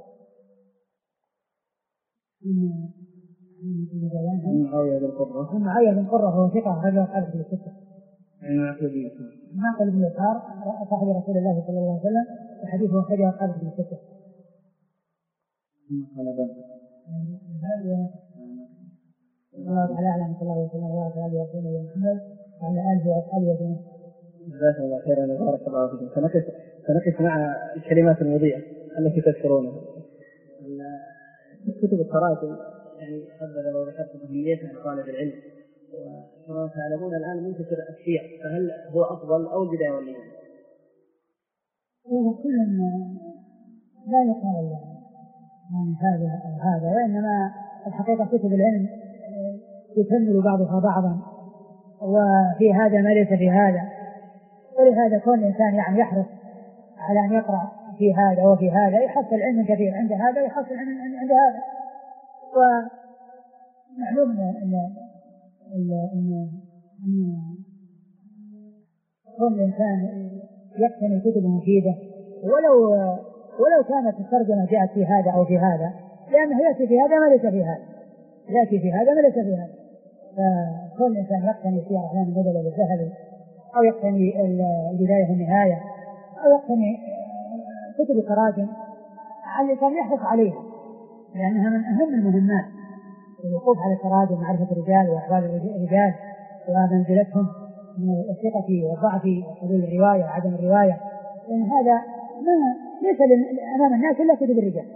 معاوية بن قرة هو ثقة رجل أصحاب الكتب الستة. معقل بن يسار صاحب رسول الله صلى الله عليه وسلم وحديثه أخرجه أصحاب الكتب الستة. الله تعالى أعلم صلى الله عليه وسلم وبارك على رسوله محمد وعلى آله وأصحابه أجمعين. جزاك الله خيرا وبارك الله فيكم. سنقف مع الكلمات المضيئة التي تذكرونها. كتب التراجم يعني قبل لو ذكرت أهميتها لطالب العلم، وكما تعلمون الآن منتشر الشيع، فهل هو أفضل أو البداية والنهاية؟ كل لا يقال يعني هذا أو هذا، وإنما الحقيقة كتب العلم يكمل بعضها بعضا، وفي هذا ما ليس في هذا، ولهذا كل إنسان يعني يحرص على أن يقرأ في هذا وفي هذا يحصل علم كثير عند هذا ويحصل علم عند هذا. ومعلوم أن كل إنسان يقتني كتب مفيدة ولو كانت الترجمة جاءت في هذا أو في هذا، لأنه يأتي في هذا ما ليس في هذا، يأتي في هذا ما ليس في هذا. فكل إنسان يقتني سير أعلام النبلاء للذهبي أو يقتني البداية والنهاية أو يقتني كتب التراجم، الإنسان يحرص عليها لأنها من أهم المهمات، الوقوف على التراجم، معرفة الرجال وأحوال الرجال ومنزلتهم من الثقة والضعف وقبول الرواية وعدم الرواية، لأن هذا ليس أمام الناس إلا كتب الرجال،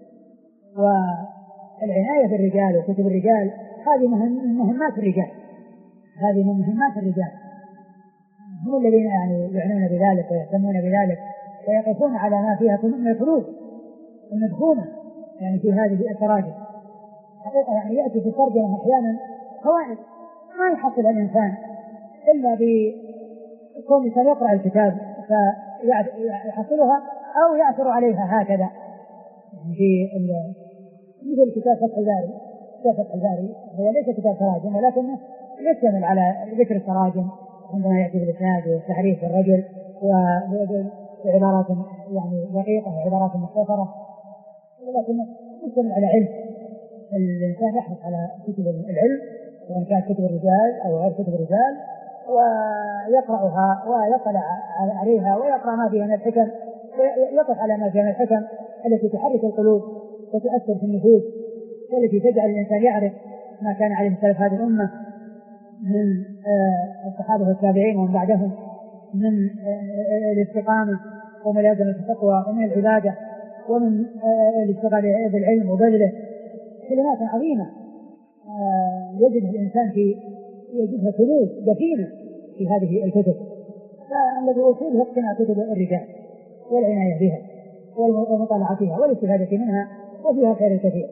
والعناية بالرجال وكتب الرجال هذه من مهمات الرجال، هذه من مهمات الرجال، هم الذين يعني يعنون بذلك ويهتمون بذلك ويقفون على ما فيها من الفروض المدخونة يعني في هذه التراجم. حقيقة يعني يأتي في الترجمة أحيانا فوائد ما يحصل الإنسان إلا بكون إنسان يقرأ الكتاب فيحصلها أو يأثر عليها هكذا في مثل كتاب فتح الباري. كتاب فتح الباري هو ليس كتاب تراجم ولكنه يشتمل على ذكر التراجم عندما يأتي بالإسناد وتحريف الرجل وعبارات يعني دقيقة وعبارات مختصرة، ولكنه يشتمل على علم. الإنسان يحرص على كتب العلم وإن كانت كتب الرجال أو غير كتب الرجال ويقرأها ويطلع عليها ويقرأ ما فيها من الحكم ويقف على ما فيها من الحكم التي تحرك القلوب وتؤثر في النفوس والتي تجعل الإنسان يعرف ما كان عليه سلف هذه الأمة من الصحابة والتابعين ومن بعدهم من الاستقامة وملازمة التقوى ومن العبادة ومن الاشتغال بالعلم وبذله، كلمات عظيمة يجد الإنسان يجدها كنوز دفينة في هذه الكتب. فالذي أصول هو اقتناء كتب الرجال والعناية بها والمطالعة فيها والاستفادة منها، وفيها خير كثير.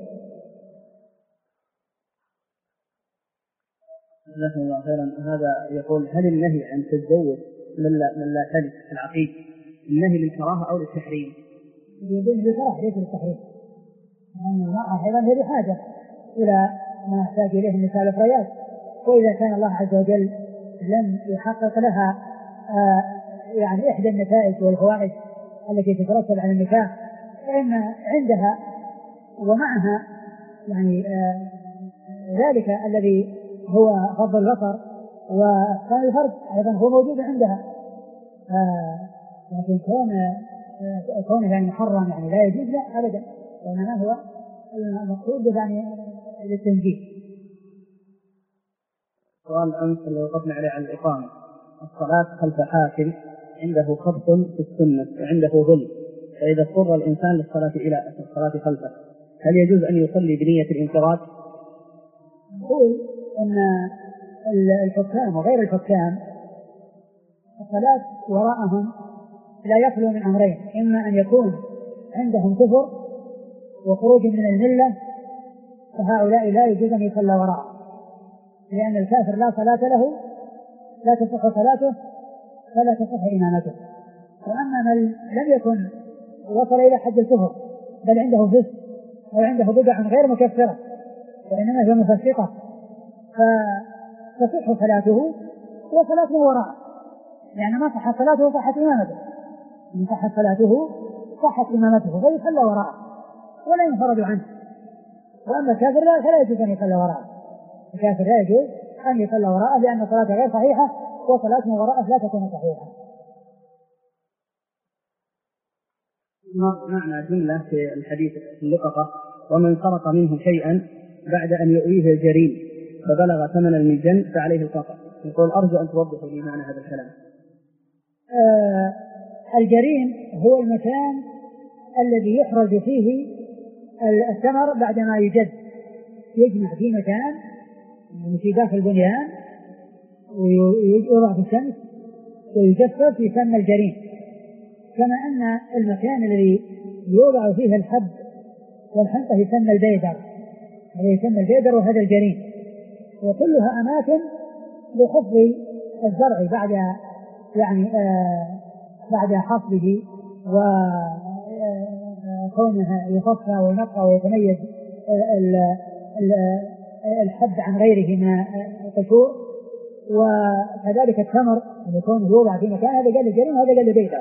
جزاكم الله خيرا. هذا يقول: هل النهي عن تزوج من لا تلد في العقيق النهي للكراهة أو للتحريم؟ يقول للكراهة ليس للتحريم، لأن المرأة أيضا هي بحاجة إلى ما يحتاج إليه النساء الأخريات، وإذا كان الله عز وجل لم يحقق لها يعني إحدى النتائج والفوائد التي تترتب على النكاح، فإن عندها ومعها يعني ذلك الذي هو غض البصر وإحسان الفرج أيضا هو موجود عندها. لكن كونه يعني محرم يعني لا يجوز، لا أبدا، وإنما هو المقصود يعني للتنجيل. سؤال أمس اللي وقفنا عليه عن الإقامة: الصلاة خلف حاكم عنده خبط في السنة وعنده ظلم، فإذا اضطر الإنسان للصلاة إلى الصلاة خلفه هل يجوز أن يصلي بنية الانفراد؟ نقول أن الحكام وغير الحكام الصلاة وراءهم لا يخلو من أمرين: إما أن يكون عندهم كفر وخروج من الملة، فهؤلاء لا يجوز أن يصلى وراءه، لأن الكافر لا صلاة له، لا تصح صلاته فلا تصح إمامته. وأما من لم يكن وصل إلى حد الكفر بل عنده فسق أو عنده بدع غير مكفرة وإنما هي مفسقة، فتصح صلاته وصلاته وراءه، يعني ما صحت صلاته صحت إمامته، إن صحت صلاته صحت إمامته فيصلى وراءه ولا ينفرد عنه. وأما الكافر فلا يجوز أن يصلى وراءه، الكافر لا يجوز أن يصلى وراءه لأن صلاته غير صحيحة وصلاته وراءه لا تكون صحيحة. معنى جملة في الحديث اللقطة: ومن سرق منه شيئا بعد أن يؤويه الجريم فبلغ ثمن المجن فعليه القطع. يقول: أرجو أن توضحوا لي معنى هذا الكلام. الجريم هو المكان الذي يحرز فيه الثمر بعدما يجد، يجمع في مكان في داخل البنيان ويوضع في الشمس ويجفف يسمى الجريم، كما أن المكان الذي يوضع فيه الحب والحنطة يسمى البيدر، هذا يسمى البيدر وهذا الجريم، وكلها أماكن لحفظ الزرع بعد حصده وكونه يفصل وينقى ويتميز الحب عن غيره من القشور، وكذلك التمر يكون يوضع في مكان، هذا قال الجريم وهذا قال البيدر.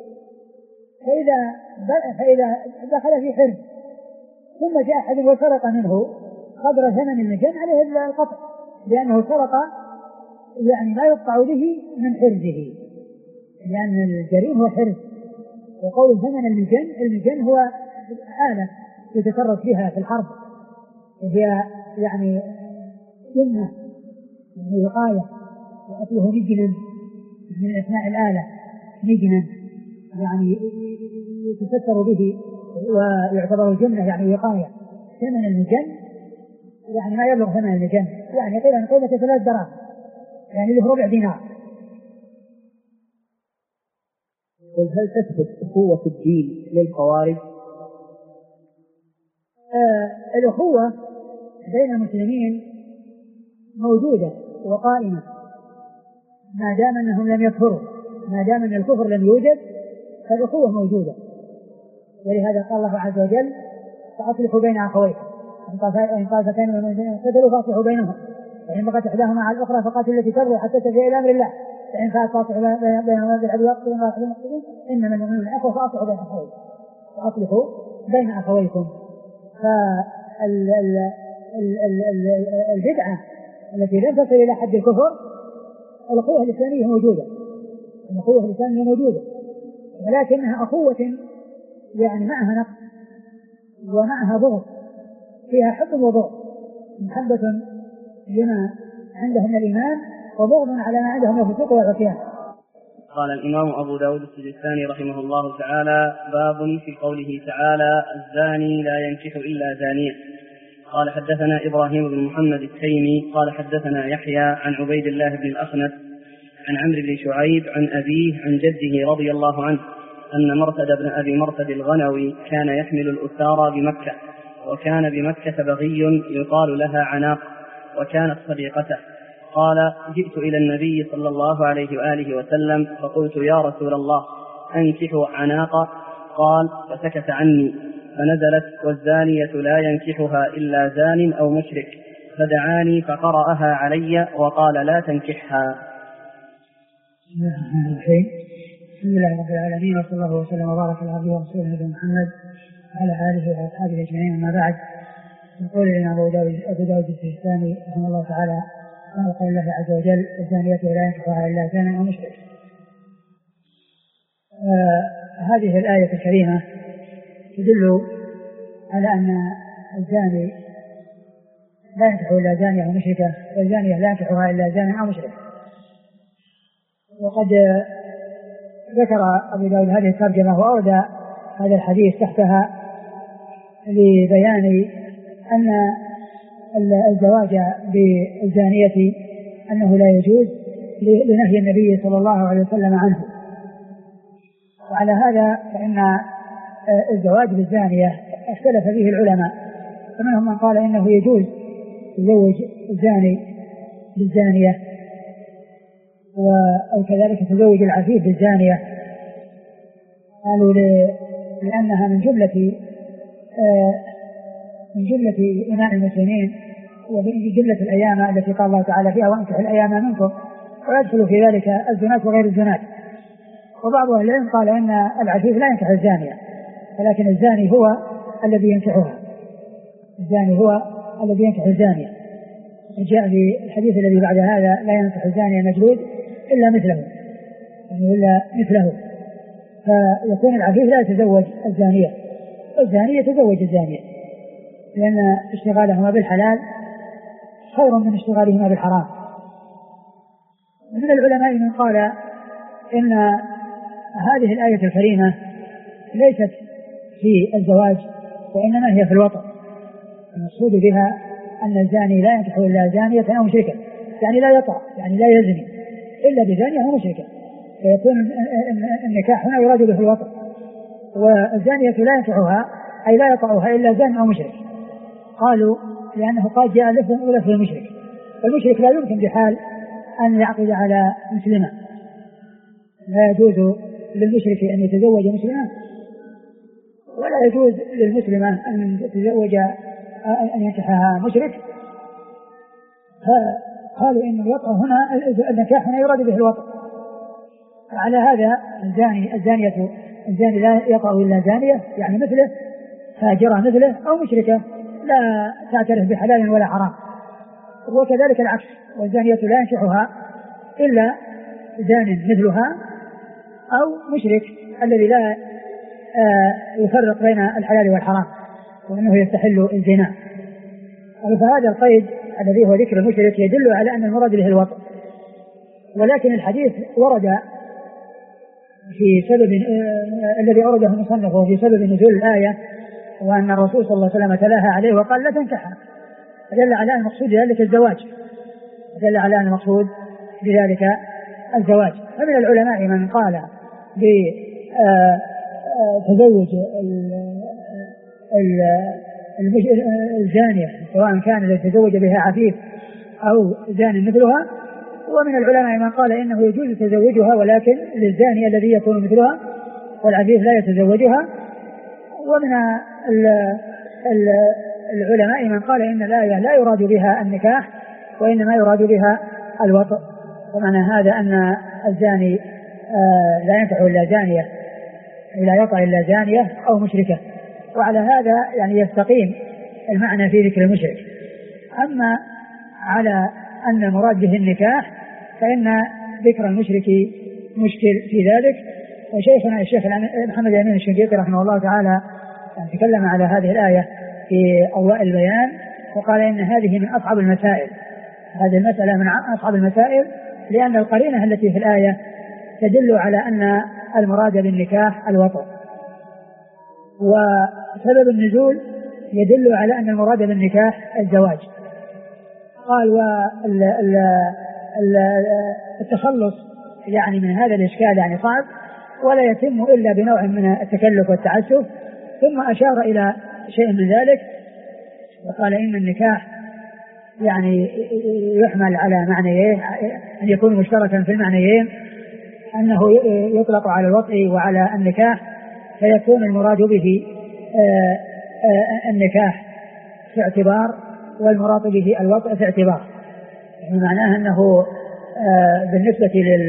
فإذا دخل في حرز ثم جاء أحد وسرق منه قدر ثمن المجن عليه القطع، لأنه سرق يعني ما يقطع به من حرزه، لأن الجريم هو حرز. وقول ثمن المجن هو آلة يتصرف بها في الحرب، هي يعني جنة يعني وقاية، وأصله مجنا من أثناء الآلة، مجنا يعني يتستر به ويعتبر جنة يعني وقاية. ثمن المجن يعني ما يبلغ ثمن المجن، يعني قيمة 3 دراهم، يعني له ربع دينار. قل: هل تثبت أخوة الدين للخوارج؟ الأخوة بين المسلمين موجودة وقائمة ما دام أنهم لم يكفروا، ما دام أن الكفر لم يوجد فالأخوة موجودة. ولهذا قال الله عز وجل: فأصلحوا بين أخويكم، إن طائفتين من المؤمنين اقتتلوا فأصلحوا بينهم، فإن بغت إحداهما على الأخرى فقاتلوا التي تبغي حتى تفيء إلى أمر الله، فإن فات فأصلحوا بينهما بالعدل واقتلوا ما يحبون المقتلين، إنما المؤمنون إخوة فأصلحوا بين أخويكم، فأصلحوا بين أخويكم. فالبدعة التي لم تصل إلى حد الكفر الأخوة الإسلامية موجودة، الأخوة الإسلامية موجودة، ولكنها أخوة يعني معها نقص ومعها ضغط، فيها حب وضغط، محبة لما عندهم من الإيمان وبغض على ما عندهم من الفسوق والعصيان. قال الإمام أبو داود السجستاني رحمه الله تعالى: باب في قوله تعالى: الزاني لا ينكح إلا زانية. قال حدثنا إبراهيم بن محمد التيمي قال حدثنا يحيى عن عبيد الله بن الأخنس عن عمرو بن شعيب عن أبيه عن جده رضي الله عنه أن مرثد بن أبي مرثد الغنوي كان يحمل الأسارى بمكة، وكان بمكة بغي يقال لها عناق، وكانت صديقته. قال: جئت إلى النبي صلى الله عليه وآله وسلم فقلت: يا رسول الله، أنكح عناق؟ قال: فسكت عني، فنزلت: والزانية لا ينكحها إلا زان أو مشرك، فدعاني فقرأها علي وقال: لا تنكحها. بسم الله رب العالمين، وصلى الله وسلم وبارك على عبده ورسوله نبينا محمد وعلى آله وأصحابه أجمعين. أما بعد، يقول لنا أبو داود السجستاني رحمه الله تعالى: قال الله عز وجل: الزانية لا ينكحها إلا زان أو مشرك. هذه الآية الكريمة تدل على أن الزاني لا ينكح إلا زانية أو مشركة، والزانية لا ينكحها إلا زان أو مشرك. وقد ذكر أبو داود هذه الترجمة وأورد هذا الحديث تحتها لبيان أن الزواج بالزانية أنه لا يجوز لنهي النبي صلى الله عليه وسلم عنه. وعلى هذا فإن الزواج بالزانية اختلف فيه العلماء، فمنهم من قال إنه يجوز تزوج الزاني بالزانية، أو كذلك تزوج العفيف بالزانية، قالوا لأنها من جملة إماء المسلمين ومن جملة الأيام التي قال الله تعالى فيها: وأنكحوا الأيام منكم، ويدخل في ذلك الزنات وغير الزنات. وبعض أهل العلم قال إن العفيف لا ينكح الزانية، ولكن الزاني هو الذي ينكحها، الزاني هو الذي ينكح الزانية. جاء في الحديث الذي بعد هذا: لا ينكح الزاني مجلود إلا مثله، يعني إلا مثله. فيكون العفيف لا يتزوج الزانية، والزاني يتزوج الزانية، لأن اشتغالهما بالحلال خير من اشتغالهما بالحرام. من العلماء من قال إن هذه الآية الكريمة ليست في الزواج، وإنما هي في الوطن. المقصود بها أن الزاني لا ينكح إلا زانية أو مشركة، يعني لا يطع، يعني لا يزني إلا بزانية أو مشركة، فيكون النكاح هنا يراد به الوطن. والزانية لا ينكحها أي لا يطعها إلا زان أو مشرك. قالوا لأنه قد جاء لفظ المشرك، والمشرك لا يمكن بحال أن يعقد على مسلمة، لا يجوز للمشرك أن يتزوج مسلمة، ولا يجوز للمسلمة أن تتزوج أن ينكحها مشرك. فقالوا إن الوطء هنا، النكاح هنا يراد به الوطء. على هذا الزاني لا يطأ إلا زانية، يعني مثله، فاجرة مثله، أو مشركة لا تعترف بحلال ولا حرام. وكذلك العكس، والزانية لا ينكحها إلا زان مثلها أو مشرك الذي لا يفرق بين الحلال والحرام، وأنه يستحل الزنا. فهذا القيد الذي هو ذكر المشرك يدل على أن المراد به الوطء. ولكن الحديث ورد في سبب الذي أورده المصنف وفي سبب نزول الآية، وأن الرسول صلى الله عليه وسلم تلاها عليه وقال: لا تنكحها، فدل على أن المقصود بذلك الزواج، دل على أن المقصود بذلك الزواج. فمن العلماء من قال بتزوج الزانية سواء كان يتزوج بها عفيف أو زان مثلها، ومن العلماء من قال إنه يجوز تزوجها ولكن للزاني الذي يكون مثلها، والعفيف لا يتزوجها. ومن العلماء من قال إن الآية لا يراد بها النكاح، وإنما يراد بها الوطء. ومعنى هذا أن الزاني لا ينكح إلا زانية، لا يطأ إلا زانية أو مشركة. وعلى هذا يعني يستقيم المعنى في ذكر المشرك. أما على أن المراد به النكاح فإن ذكر المشرك مشكل في ذلك. وشيخنا الشيخ محمد أمين الشنقيطي رحمه الله تعالى تكلم على هذه الآية في أضواء البيان، وقال إن هذه من أصعب المسائل، هذه المسألة من أصعب المسائل، لأن القرينة التي في الآية تدل على أن المراد بالنكاح الوطء، وسبب النزول يدل على أن المراد بالنكاح الزواج. قال والتخلص يعني من هذا الإشكال يعني صعب، ولا يتم إلا بنوع من التكلف والتعسف. ثم أشار إلى شيء من ذلك وقال إن النكاح يعني يحمل على معنيين، أن يكون مشتركا في المعنيين، أنه يطلق على الوطء وعلى النكاح، فيكون المراد به النكاح في اعتبار، والمراد به الوطء في اعتبار. يعني معناه أنه بالنسبة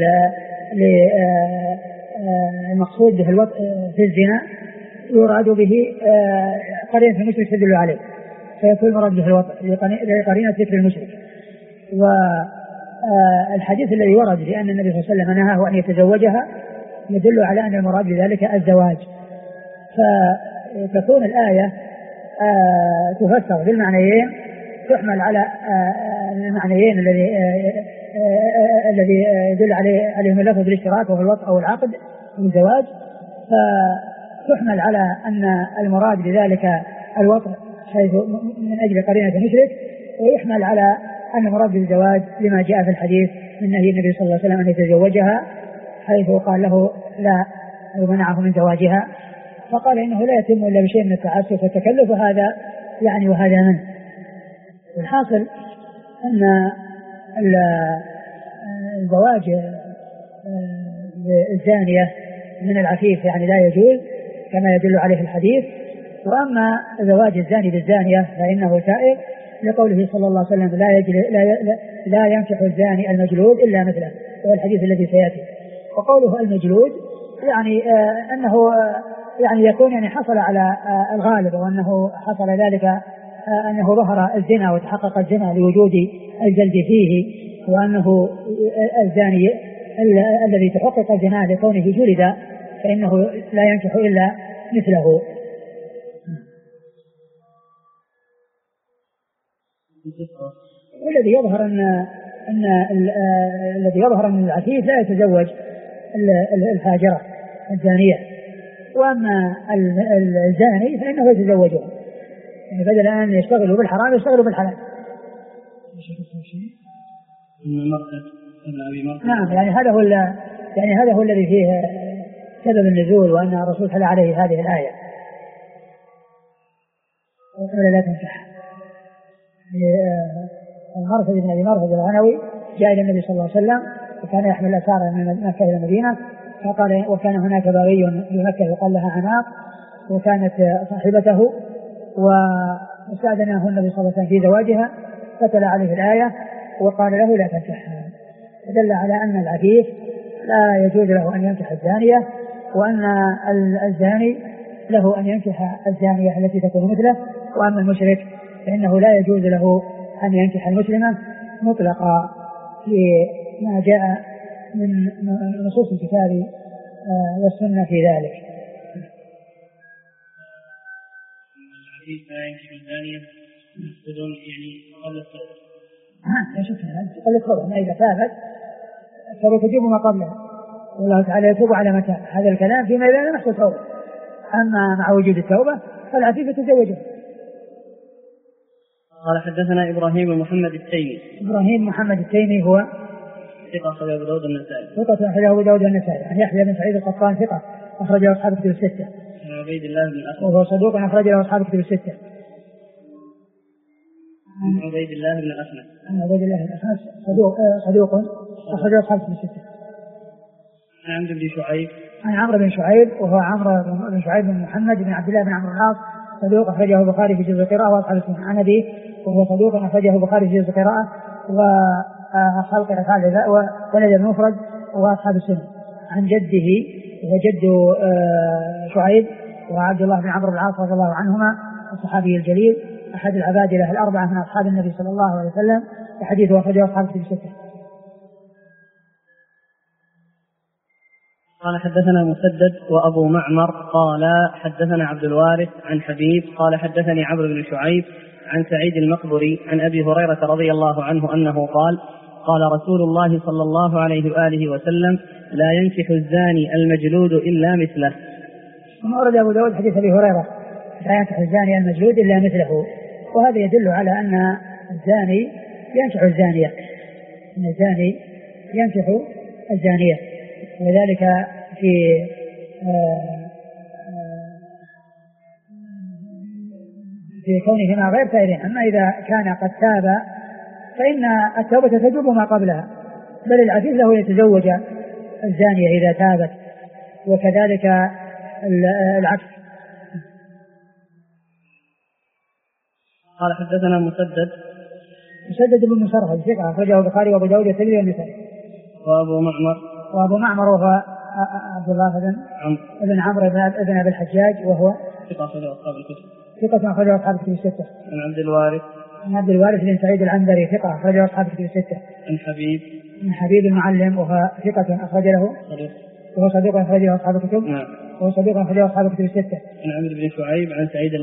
للمقصود به الوطء في الزنا يراد به قرينة المشرك تدل عليه، فيكون المراد به الوطء لقرينة ذكر المشرك. والحديث الذي ورد بأن النبي صلى الله عليه وسلم نهاه أن يتزوجها يدل على أن المراد بذلك الزواج، فتكون الآية تفسر بالمعنيين، تحمل على المعنيين الذي يدل عليهم اللفظ بالاشتراك وهو الوطء أو العقد والزواج، فتحمل على أن المراد بذلك الوطء حيث من أجل قرينة المشرك، ويحمل على أن المراد بالزواج لما جاء في الحديث من نهي النبي صلى الله عليه وسلم أن يتزوجها، حيث قال له لا ومنعه من زواجها، فقال إنه لا يتم إلا بشيء من التعسف والتكلف، وهذا يعني وهذا منه. الحاصل أن الزواج الزانية من العفيف يعني لا يجوز كما يدل عليه الحديث، وأما زواج الزاني بالزانية فإنه سائغ لقوله صلى الله عليه وسلم لا ينكح الزاني المجلود إلا مثله، وهو الحديث الذي سيأتي. وقوله المجلود يعني أنه يعني يكون يعني حصل على الغالب، وأنه حصل ذلك أنه ظهر الزنا وتحقق الزنا لوجود الجلد فيه، وأنه الزاني الذي تحقق الزنا لكونه جلد فإنه لا ينكح إلا مثله. والذي يظهر الذي يظهر أن العفيف لا يتزوج الفاجرة الزانية، وأما الزاني فإنه يتزوجها، يعني بدل أن يشتغلوا بالحرام يشتغلوا بالحلال. نعم، يعني هذا هو الذي فيه سبب النزول، وأن الرسول صلى عليه هذه الآية وقال لا تنكح. مرثد بن أبي مرثد الغنوي جاء إلى النبي صلى الله عليه وسلم وكان يحمل الأسارة من مكة إلى المدينة، فقال وكان هناك باغي في مكة يقال لها عناق، وكانت صاحبته، واستأذنه النبي صلى الله عليه وسلم في زواجها، فتلا عليه الآية وقال له لا تنكحها، فدل على أن العفيف لا يجوز له أن ينكح الزانية، وأن الزاني له أن ينكح الزانية التي تكون مثله، وأما المشرك فإنه لا يجوز له أن ينكح المسلمة مطلقا لما جاء من نصوص الكتاب والسنة في ذلك. العفيف لا ينكح الزانية بدون يعني قبل التوبة، إذا تابت فلتجيب ما قبلها، والله تعالى يتوب على متى. هذا الكلام فيما إذا لم يحصل توبة، أما مع وجود التوبة فالعفيف يتزوجه. قال حدثنا إبراهيم بن محمد التيمي. إبراهيم محمد التيمي هو ثقة أخرجه أبو داود النسائي. ثقة أخرجه أبو داود النسائي. عن يحيى بن سعيد القطان ثقة أخرجه أصحاب الكتب الستة. عن عبيد الله بن الأسود وهو صدوق أخرجه أصحاب الكتب الستة. عن عبيد الله بن الأسود. عن عبيد الله بن الأسود صدوق أخرجه أصحاب الكتب الستة. عن عمرو بن شعيب. عن عمرو بن شعيب وهو عمرو بن شعيب بن محمد بن عبد الله بن عمرو العاص صدوق أخرجه البخاري في جزء القراءة وأصحاب السنة. عن أبيه وهو صدوق أخرجه البخاري في جزء القراءة وأصحاب القراءة ولد المفرد وأصحاب السنة. عن جده وهو جد شعيب وعبد الله بن عمرو العاص رضي الله عنهما الصحابي الجليل أحد العبادلة الأربعة من أصحاب النبي صلى الله عليه وسلم، وحديثه أخرجه أصحاب الكتب الستة. قال حدثنا مسدد وأبو معمر قال حدثنا عبد الوارث عن حبيب قال حدثني عمرو بن شعيب عن سعيد المقبري عن أبي هريرة رضي الله عنه أنه قال قال رسول الله صلى الله عليه وآله وسلم: لا ينكح الزاني المجلود إلا مثله. ثم أورد أبو داود حديث أبي هريرة: لا ينكح الزاني المجلود إلا مثله. وهذا يدل على أن الزاني ينكح الزانية، أن الزاني ينكح الزانية، وذلك في كونهما غير سائرين. أما إذا كان قد تاب فإن التوبة تجوب ما قبلها، بل العفيف له يتزوج الزانية إذا تابت، وكذلك العكس. قال حدثنا مسدد بن مسرهد ثقة أخرجه البخاري وأبو داود والترمذي والنسائي. وأبو معمر وهو عبد الله بن عمرو بن أبي الحجاج وهو ثقة أخرجه أصحاب الكتب الستة. عن عبد الوارث بن سعيد العنبري ثقة أخرجه أصحاب الكتب الستة. عن حبيب المعلم وهو ثقة أخرج له وهو صديق أخرجه أصحاب الكتب. وهو صديق أخرجه أصحاب الكتب الستة. عن عمرو بن شعيب عن سعيد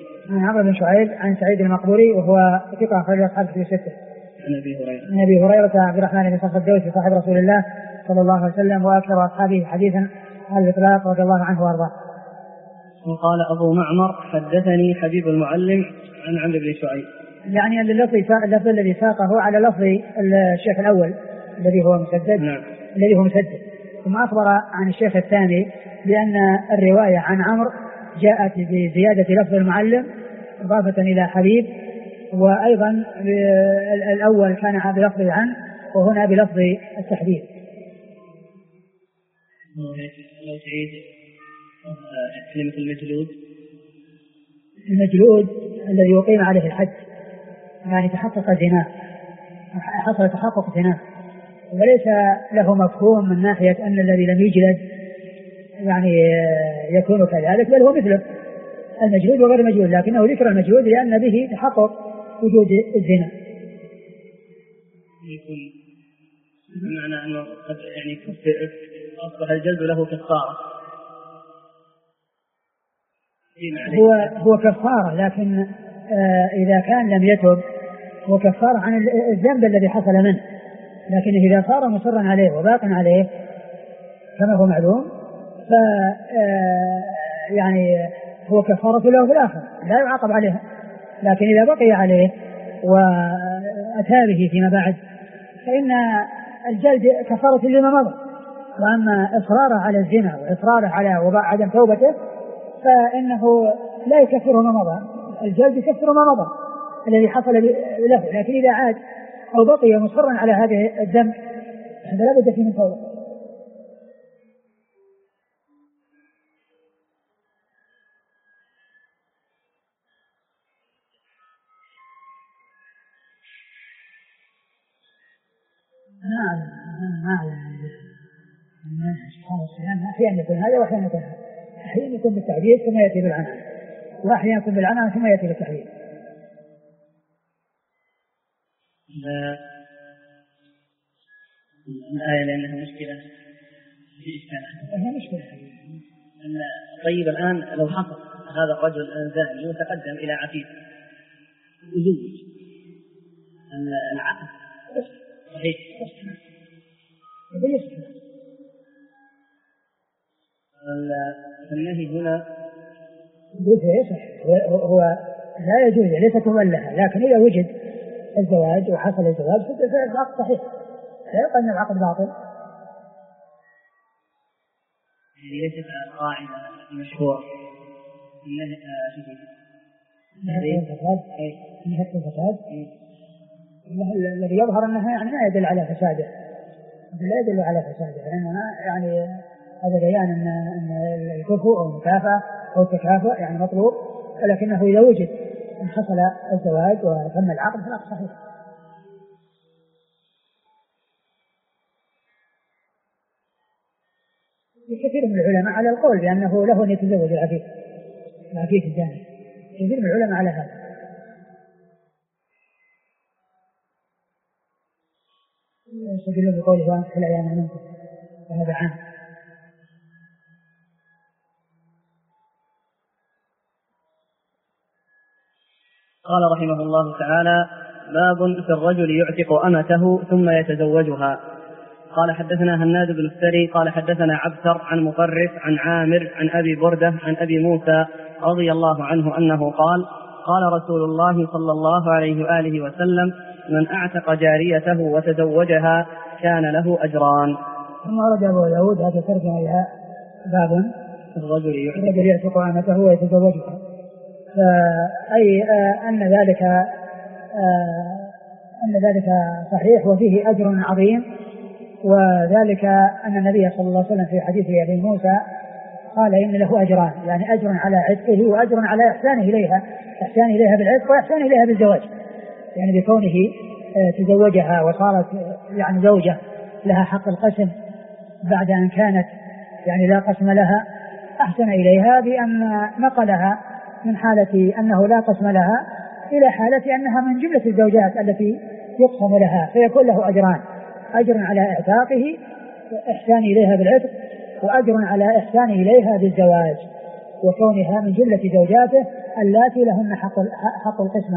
المقبوري وهو ثقة أخرجه أصحاب الكتب الستة. عن أبي هريرة عبد الرحمن بن صخر الدوسي صاحب رسول الله صلى الله عليه وسلم وأكثر أصحابه حديثا على الإطلاق رضي الله عنه وأرضاه. وقال أبو معمر: حدثني حبيب المعلم عن عمرو بن شعيب، يعني أن اللفظ الذي ساقه على لفظ الشيخ الأول الذي هو مسدد، ثم أخبر عن الشيخ الثاني بأن الرواية عن عمرو جاءت بزيادة لفظ المعلم إضافة إلى حبيب، وأيضا الأول كان بلفظ عن وهنا بلفظ التحديد. لو تعيد كلمة المجلود الذي يقيم عليه الحد، يعني تحقق زنا، حصل تحقق زنا، وليس له مفهوم من ناحية أن الذي لم يجلد يعني يكون كذلك، بل هو مثله المجلود وغير المجلود، لكنه ذكر المجلود لأن به تحقق وجود الزنا. يكون بمعنى أنه قد يعني أصبح الجلد له كفارة. هو كفارة، لكن إذا كان لم يتب هو كفارة عن الذنب الذي حصل منه، لكن إذا صار مصرا عليه وباق عليه كما هو معلوم يعني هو كفارة له في الآخرة لا يعاقب عليها، لكن إذا بقي عليه وأتى به فيما بعد فإن الجلد كفارة لما مضى. وأما إصراره على الزنا وإصراره على عدم توبته فإنه لا يكفره ما مضى، الجلد يكفر ما مضى الذي حصل له، لكن إذا عاد أو بقي مصرا على هذه الذنب هذا لا بد فيه من توبة. أحيانا يكون هذا وأحيانا يكون هذا، أحيانا يكون بالتعديل ثم يأتي بالعنان، وأحيانا يكون بالعنان ثم يأتي بالتعديل. الآية لأنها مشكلة في إشكالها. هي مشكلة. طيب الآن لو حصل هذا الرجل الزاني وتقدم إلى عفيف وزوج العقد صحيح النهي هنا هو لا يجوز، ليس تولها، لكن إذا وجد الزواج وحصل الزواج فالعقد صحيح، لا يقال أن العقد باطل. ليست قاعدة مشهورة نهاية الفساد الذي يظهر أنها يعني ما يدل على فساده، لا يدل على فساده، لأنها يعني هذا بيان أن الكفء أو المكافأة أو التكافؤ يعني مطلوب، ولكنه إذا وجد أن حصل الزواج وتم العقد فالعقد صحيح. كثير من العلماء على القول بأنه له أن يتزوج العفيف الزاني، كثير من العلماء على هذا. يستدل بقوله وأنكحوا الأيام منكم وهذا عام. قال رحمه الله تعالى: باب في الرجل يعتق أمته ثم يتزوجها. قال حدثنا هناد بن السري قال حدثنا عبثر عن مطرف عن عامر عن أبي بردة عن أبي موسى رضي الله عنه أنه قال قال رسول الله صلى الله عليه وآله وسلم من أعتق جاريته وتزوجها كان له أجران. ثم ورد أبو داود هذا ترجمة إلى باب الرجل يعتق أمته ويتزوجها، أي أن ذلك صحيح وفيه أجر عظيم. وذلك أن النبي صلى الله عليه وسلم في حديث أبي موسى قال إن له أجران، يعني أجر على عتقه وأجر على إحسانه إليها بالعتق وإحسانه إليها بالزواج، يعني بكونه تزوجها وصارت يعني زوجة لها حق القسم بعد أن كانت يعني لا قسم لها، أحسن إليها بأن نقلها من حالة أنه لا قسم لها إلى حالة أنها من جملة الزوجات التي يقسم لها، فيكون له أجران، أجر على إعتاقه إحسان إليها بالعتق، وأجر على إحسان إليها بالزواج وكونها من جملة زوجاته اللاتي لهن حق القسمة.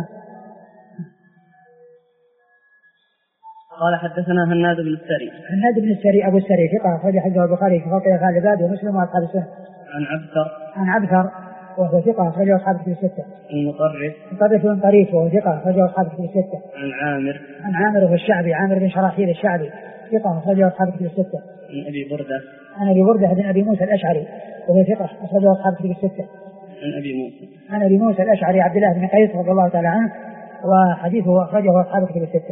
قال حدثنا هناد بن السري أبو السري ثقة أخرج حديثه البخاري في فضل أفعال العباد ومسلم وأصحاب السنة. عن عبثر وهو ثقة أخرج أصحاب الكتب الستة. مطرف بن طريف وهو ثقة أخرج أصحاب الكتب الستة. عن عامر وهو الشعبي عامر بن شراحيل الشعبي ثقة أخرج أصحاب الكتب الستة. عن أبي بردة بن أبي موسى الأشعري وهو ثقة أخرج أصحاب الكتب الستة. عن أبي موسى الأشعري عبد الله بن قيس رضي الله تعالى عنه وحديثه أخرجه أصحاب الكتب الستة.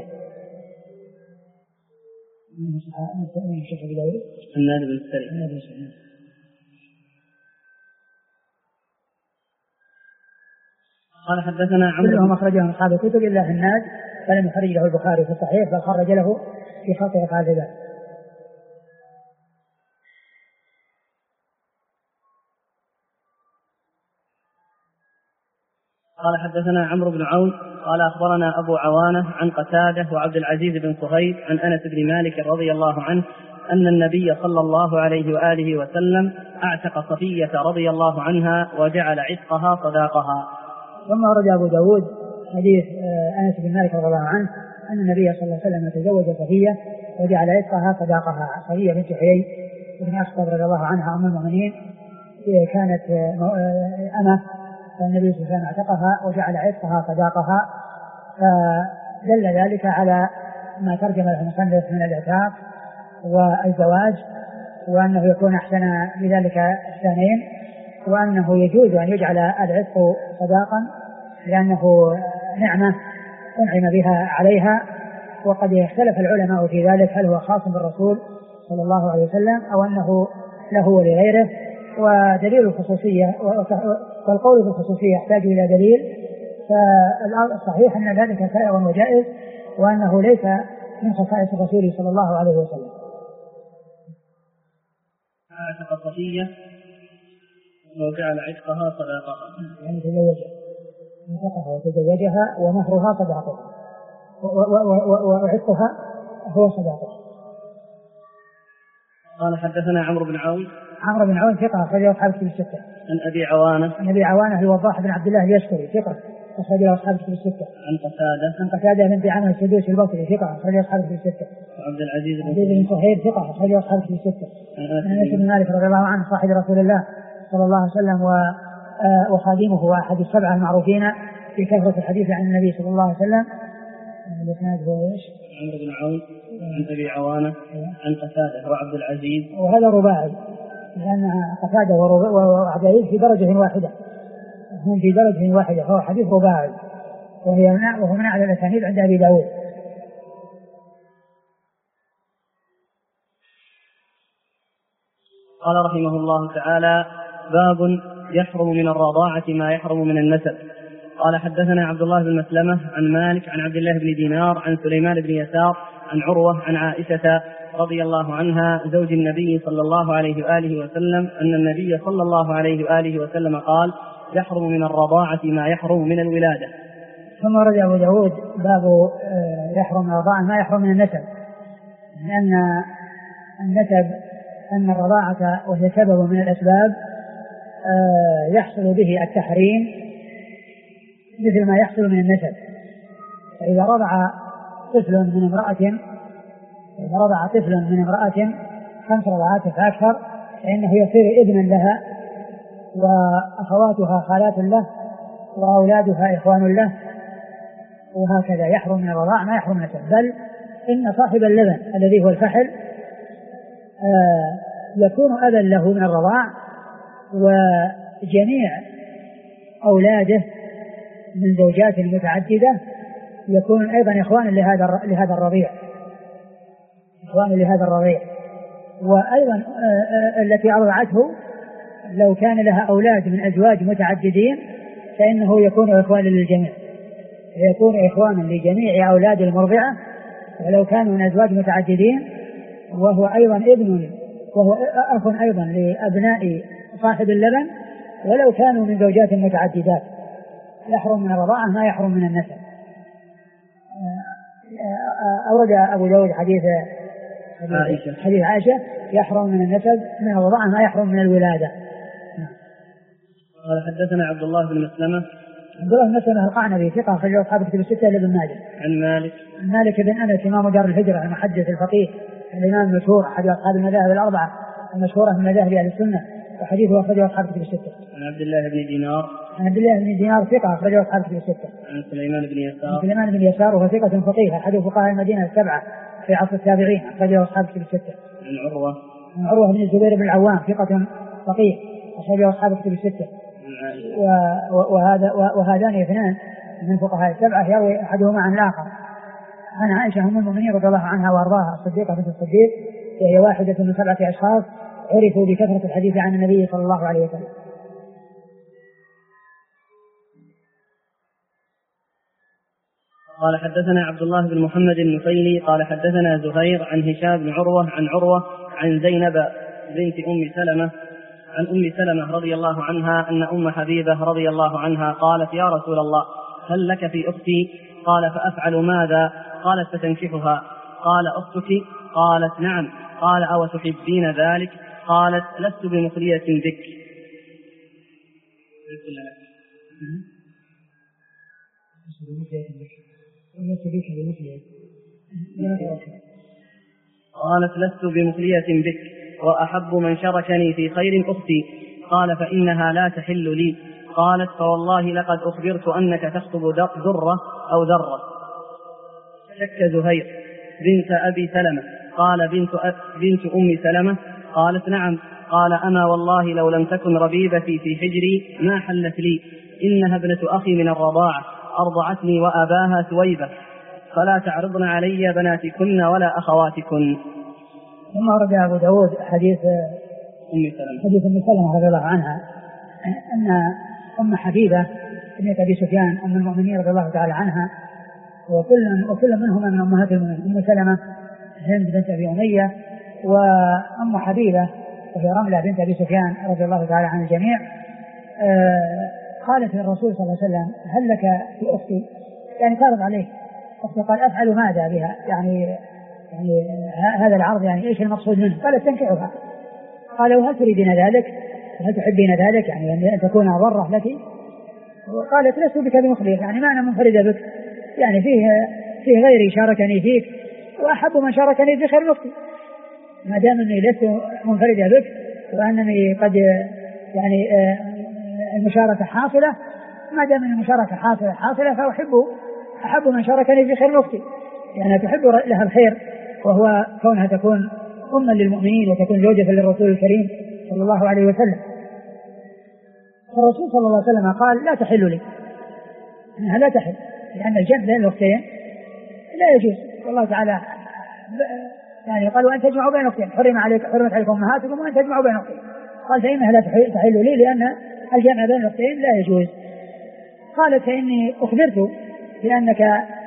هناد بن السري. قال حدثنا عمرو كلهم أخرجهم أصحاب الكتب إلا هناد فلم يخرج له البخاري في الصحيح بل خرج له في خط أفعال العباد. قال حدثنا عمرو بن عون قال أخبرنا أبو عوانة عن قتادة وعبد العزيز بن صهيب عن أنس بن مالك رضي الله عنه أن النبي صلى الله عليه وآله وسلم أعتق صفية رضي الله عنها وجعل عتقها صداقها. ثم ورد أبو داود حديث أنس بن مالك رضي الله عنه أن النبي صلى الله عليه وسلم تزوج صفية وجعل عتقها صداقها. صفية بنت حيي بن أخطب رضي الله عنها أم المؤمنين كانت أمة، فالنبي صلى الله عليه وسلم اعتقها وجعل عتقها صداقها، فدل ذلك على ما ترجم له المصنف من الاعتاق والزواج، وأنه يكون أحسن بذلك إحسانين، وأنه يجوز أن يجعل العتق صداقا لأنه نعمة أنعم بها عليها. وقد يختلف العلماء في ذلك هل هو خاص بالرسول صلى الله عليه وسلم أو أنه له ولغيره، ودليل الخصوصية والقول بالخصوصية يحتاج إلى دليل، فالصحيح أن ذلك سائغ وجائز وأنه ليس من خصائص الرسول صلى الله عليه وسلم. أعتق صفية وجعل عتقها صداقها، يعني تزوجها ومهرها صداقها وعتقها هو صداقها. قال حدثنا عمرو بن عون ثقة أخرجه أصحاب الكتب الستة. عن أبي عوانة الوضاح بن عبد الله اليشكري ثقة أخرجه أصحاب الكتب الستة. عن قتادة بن عامر السدوسي البصري ثقة أخرجه أصحاب الكتب الستة. وعبد العزيز بن صهيب ثقة أخرجه أصحاب الكتب الستة. عن أنس بن مالك رضي الله عنه صاحب رسول الله صلى الله عليه وسلم وخادمه وأحد السبعة المعروفين في كثرة الحديث عن النبي صلى الله عليه وسلم. الإسناد هو إيش؟ عمرو بن عون عن أبي عوانة عن قتادة وعبد العزيز، وهذا رباعي لأن قتادة وعبد العزيز في درجة واحدة، هم في درجة واحدة، فهو حديث رباعي وهو من أعلى الأسانيد عند أبي داود. قال رحمه الله تعالى: باب يحرم من الرضاعة ما يحرم من النسب. قال حدثنا عبد الله بن مسلمة عن مالك عن عبد الله بن دينار عن سليمان بن يسار عن عروة عن عائشة رضي الله عنها زوج النبي صلى الله عليه وآله وسلم أن النبي صلى الله عليه وآله وسلم قال: يحرم من الرضاعة ما يحرم من الولادة. ثم رد أبو داود باب يحرم من الرضاعة ما يحرم من النسب، لأن النسب أن الرضاعة وهي سبب من الأسباب يحصل به التحريم مثل ما يحصل من النسب، فإذا رضع طفل من امرأة 5 رضعات فأكثر فإنه يصير ابنا لها، وأخواتها خالات له، وأولادها إخوان له، وهكذا يحرم من الرضاع ما يحرم من النسب. بل إن صاحب اللبن الذي هو الفحل يكون أبا له من الرضاع، وجميع أولاده من زوجات متعددة يكون أيضا إخوانا لهذا الرضيع. وأيضا التي أرضعته لو كان لها أولاد من أزواج متعددين فإنه يكون إخوانا للجميع، يكون إخوانا لجميع أولاد المرضعة ولو كانوا من أزواج متعددين، وهو أخ أيضا لأبناء صاحب اللبن ولو كانوا من زوجات متعددات. يحرم من الرضاعة ما يحرم من النسب. أورد أبو داود حديث عائشة يحرم من النسب من الرضاعة ما يحرم من الولادة. قال حدثنا عبد الله بن مسلمة القعنبي ثقة أخرجه أصحاب كتب الستة إلا ابن ماجه. عن مالك بن أنس إمام دار الهجرة المحدث الفقيه الإمام المشهور أحد أصحاب المذاهب الأربعة المشهورة من مذاهب أهل السنة، وحديثه أخرجه أصحاب كتب الستة. عن عبد الله بن دينار ثقة أخرجه أصحاب كتب الستة. عن سليمان بن يسار وهو ثقة فقيه أحد فقهاء المدينة السبعة في عصر التابعين أخرجه أصحاب كتب الستة. عن عروة بن الزبير بن العوام ثقة فقيه أخرجه أصحاب كتب الستة. وهذان اثنان من فقهاء السبعة يروي أحدهما عن الآخر. عن عائشة أم المؤمنين رضي الله عنها وأرضاها الصديقة بنت الصديق، وهي واحدة من 7 أشخاص عرفوا بكثرة الحديث عن النبي صلى الله عليه وسلم. قال حدثنا عبد الله بن محمد النفيلي قال حدثنا زهير عن هشام بن عروة عن زينب بنت عن أم سلمة رضي الله عنها أن أم حبيبة رضي الله عنها قالت: يا رسول الله، هل لك في أختي؟ قال: فأفعل ماذا؟ قالت: فتنكحها. قال: أختك؟ قالت: نعم. قال: أو تحبين ذلك؟ قالت: لست بمخلية بك. قالت: لست بمخلية بك، وأحب من شركني في خير أختي. قال: فإنها لا تحل لي. قالت: فوالله لقد أخبرت أنك تخطب درة أو ذرة. شك زهير: بنت أبي سلمة؟ قال: بنت أم سلمة. قالت: نعم. قال: أما والله لو لم تكن ربيبتي في حجري ما حلت لي، إنها ابنة أخي من الرضاعة، أرضعتني وأباها ثويبة، فلا تعرضن علي بناتكن ولا أخواتكن. ثم ورد أبو داود حديث أم سلمة رضي الله عنها أن أم حبيبة بنت أبي سفيان أم المؤمنين رضي الله تعالى عنها، وكل منهما من أمهات المؤمنين، أم سلمة هند بنت أبي أمية، وأم حبيبة وهي رملة بنت أبي سفيان رضي الله تعالى عن الجميع. قالت للرسول صلى الله عليه وسلم: هل لك في أختي؟ يعني تعرض عليه أختي. قال: أفعل ماذا بها؟ يعني هذا العرض يعني إيش المقصود منه؟ قالت: تنكحها. قال: وهل تريدين ذلك؟ هل تحبين ذلك؟ يعني أن تكون ضرة لك؟ قالت: لست بك بمخلية، يعني ما أنا منفردة بك، يعني فيه غيري شاركني فيك، وأحب من شاركني في خير أختي. ما دام أني لست منفردة بك وأنني قد يعني المشاركة حاصلة، ما دام أن المشاركة حاصلة فأحب من شاركني في خير أختي، يعني تحب لها الخير، وهو كونها تكون أما للمؤمنين وتكون زوجة للرسول الكريم صلى الله عليه وسلم. الرسول صلى الله عليه وسلم قال: لا تحل لي، إنها لا تحل، لأن الجمع بين الأختين لا يجوز. والله تعالى يعني قال: وأن تجمعوا بين أختين، حرمت عليكم أمهاتكم وأن تجمعوا بين أختين. قال: فإنها لا تحل لي لأن الجمع بين الأختين لا يجوز. قالت: فإني أخبرت بأنك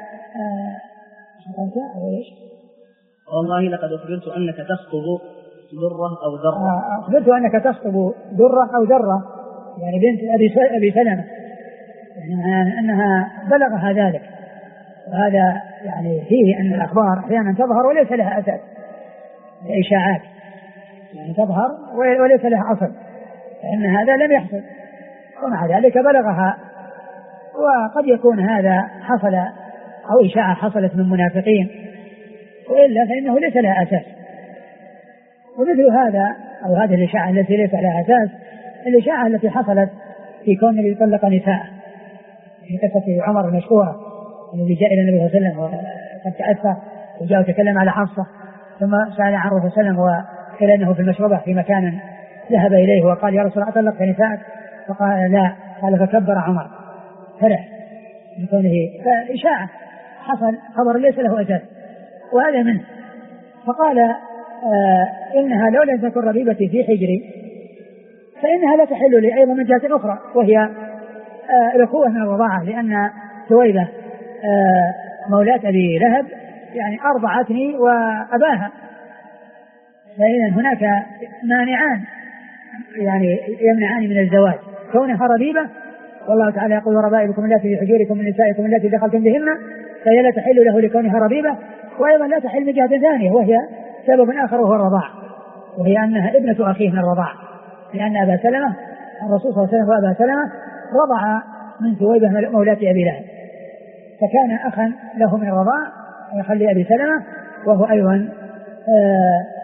والله لقد أخبرت أنك تخطب درة أو ذرة. أخبرت أنك تخطب درة أو ذرة، يعني بنت أبي سلمة، يعني أنها بلغها ذلك. وهذا يعني فيه أن الأخبار أحيانا تظهر وليس لها أساس، الإشاعات يعني تظهر وليس لها أصل، فإن هذا لم يحصل، ومع ذلك بلغها. وقد يكون هذا حصل أو إشاعة حصلت من منافقين، وإلا فإنه ليس لها أساس. ومثل هذا أو هذه الإشاعة التي ليس لها أساس الإشاعة التي حصلت في كونه يطلق نساء، في قصة عمر المشهورة الذي جاء إلى النبي صلى الله عليه وسلم وقد تأثر وجاء وتكلم على حفصة، ثم سأل عن الرسول صلى الله عليه وسلم وقال أنه في المشربة في مكان ذهب إليه وقال يا رسول الله أطلقت نساءك؟ فقال لا، قال فكبر عمر فرح بكونه فإشاعة حصل خبر ليس له أساس وهذا منه. فقال إنها لو لم تكن ربيبتي في حجري فإنها لا تحل لي أيضا من جهة أخرى، وهي الأخوة من الرضاعة، لأن ثويبة مولاة أبي لهب يعني أرضعتني وأباها، فإذا هناك مانعان يعني يمنعان من الزواج، كونها ربيبة، والله تعالى يقول وربائبكم اللاتي في حجوركم من نسائكم اللاتي دخلتم بهن، فهي لا تحل له لكونها ربيبة، وأيضا لا تحل من جهة ثانية وهي سبب آخر وهو الرضاع، وهي أنها ابنة أخيه من الرضاع، لأن أبا سلمة الرسول صلى الله عليه وسلم وأبا سلمة رضع من ثويبة مولاة أبي لهب، فكان أخا له من الرضاع يخلي أبي سلمة، وهو أيضا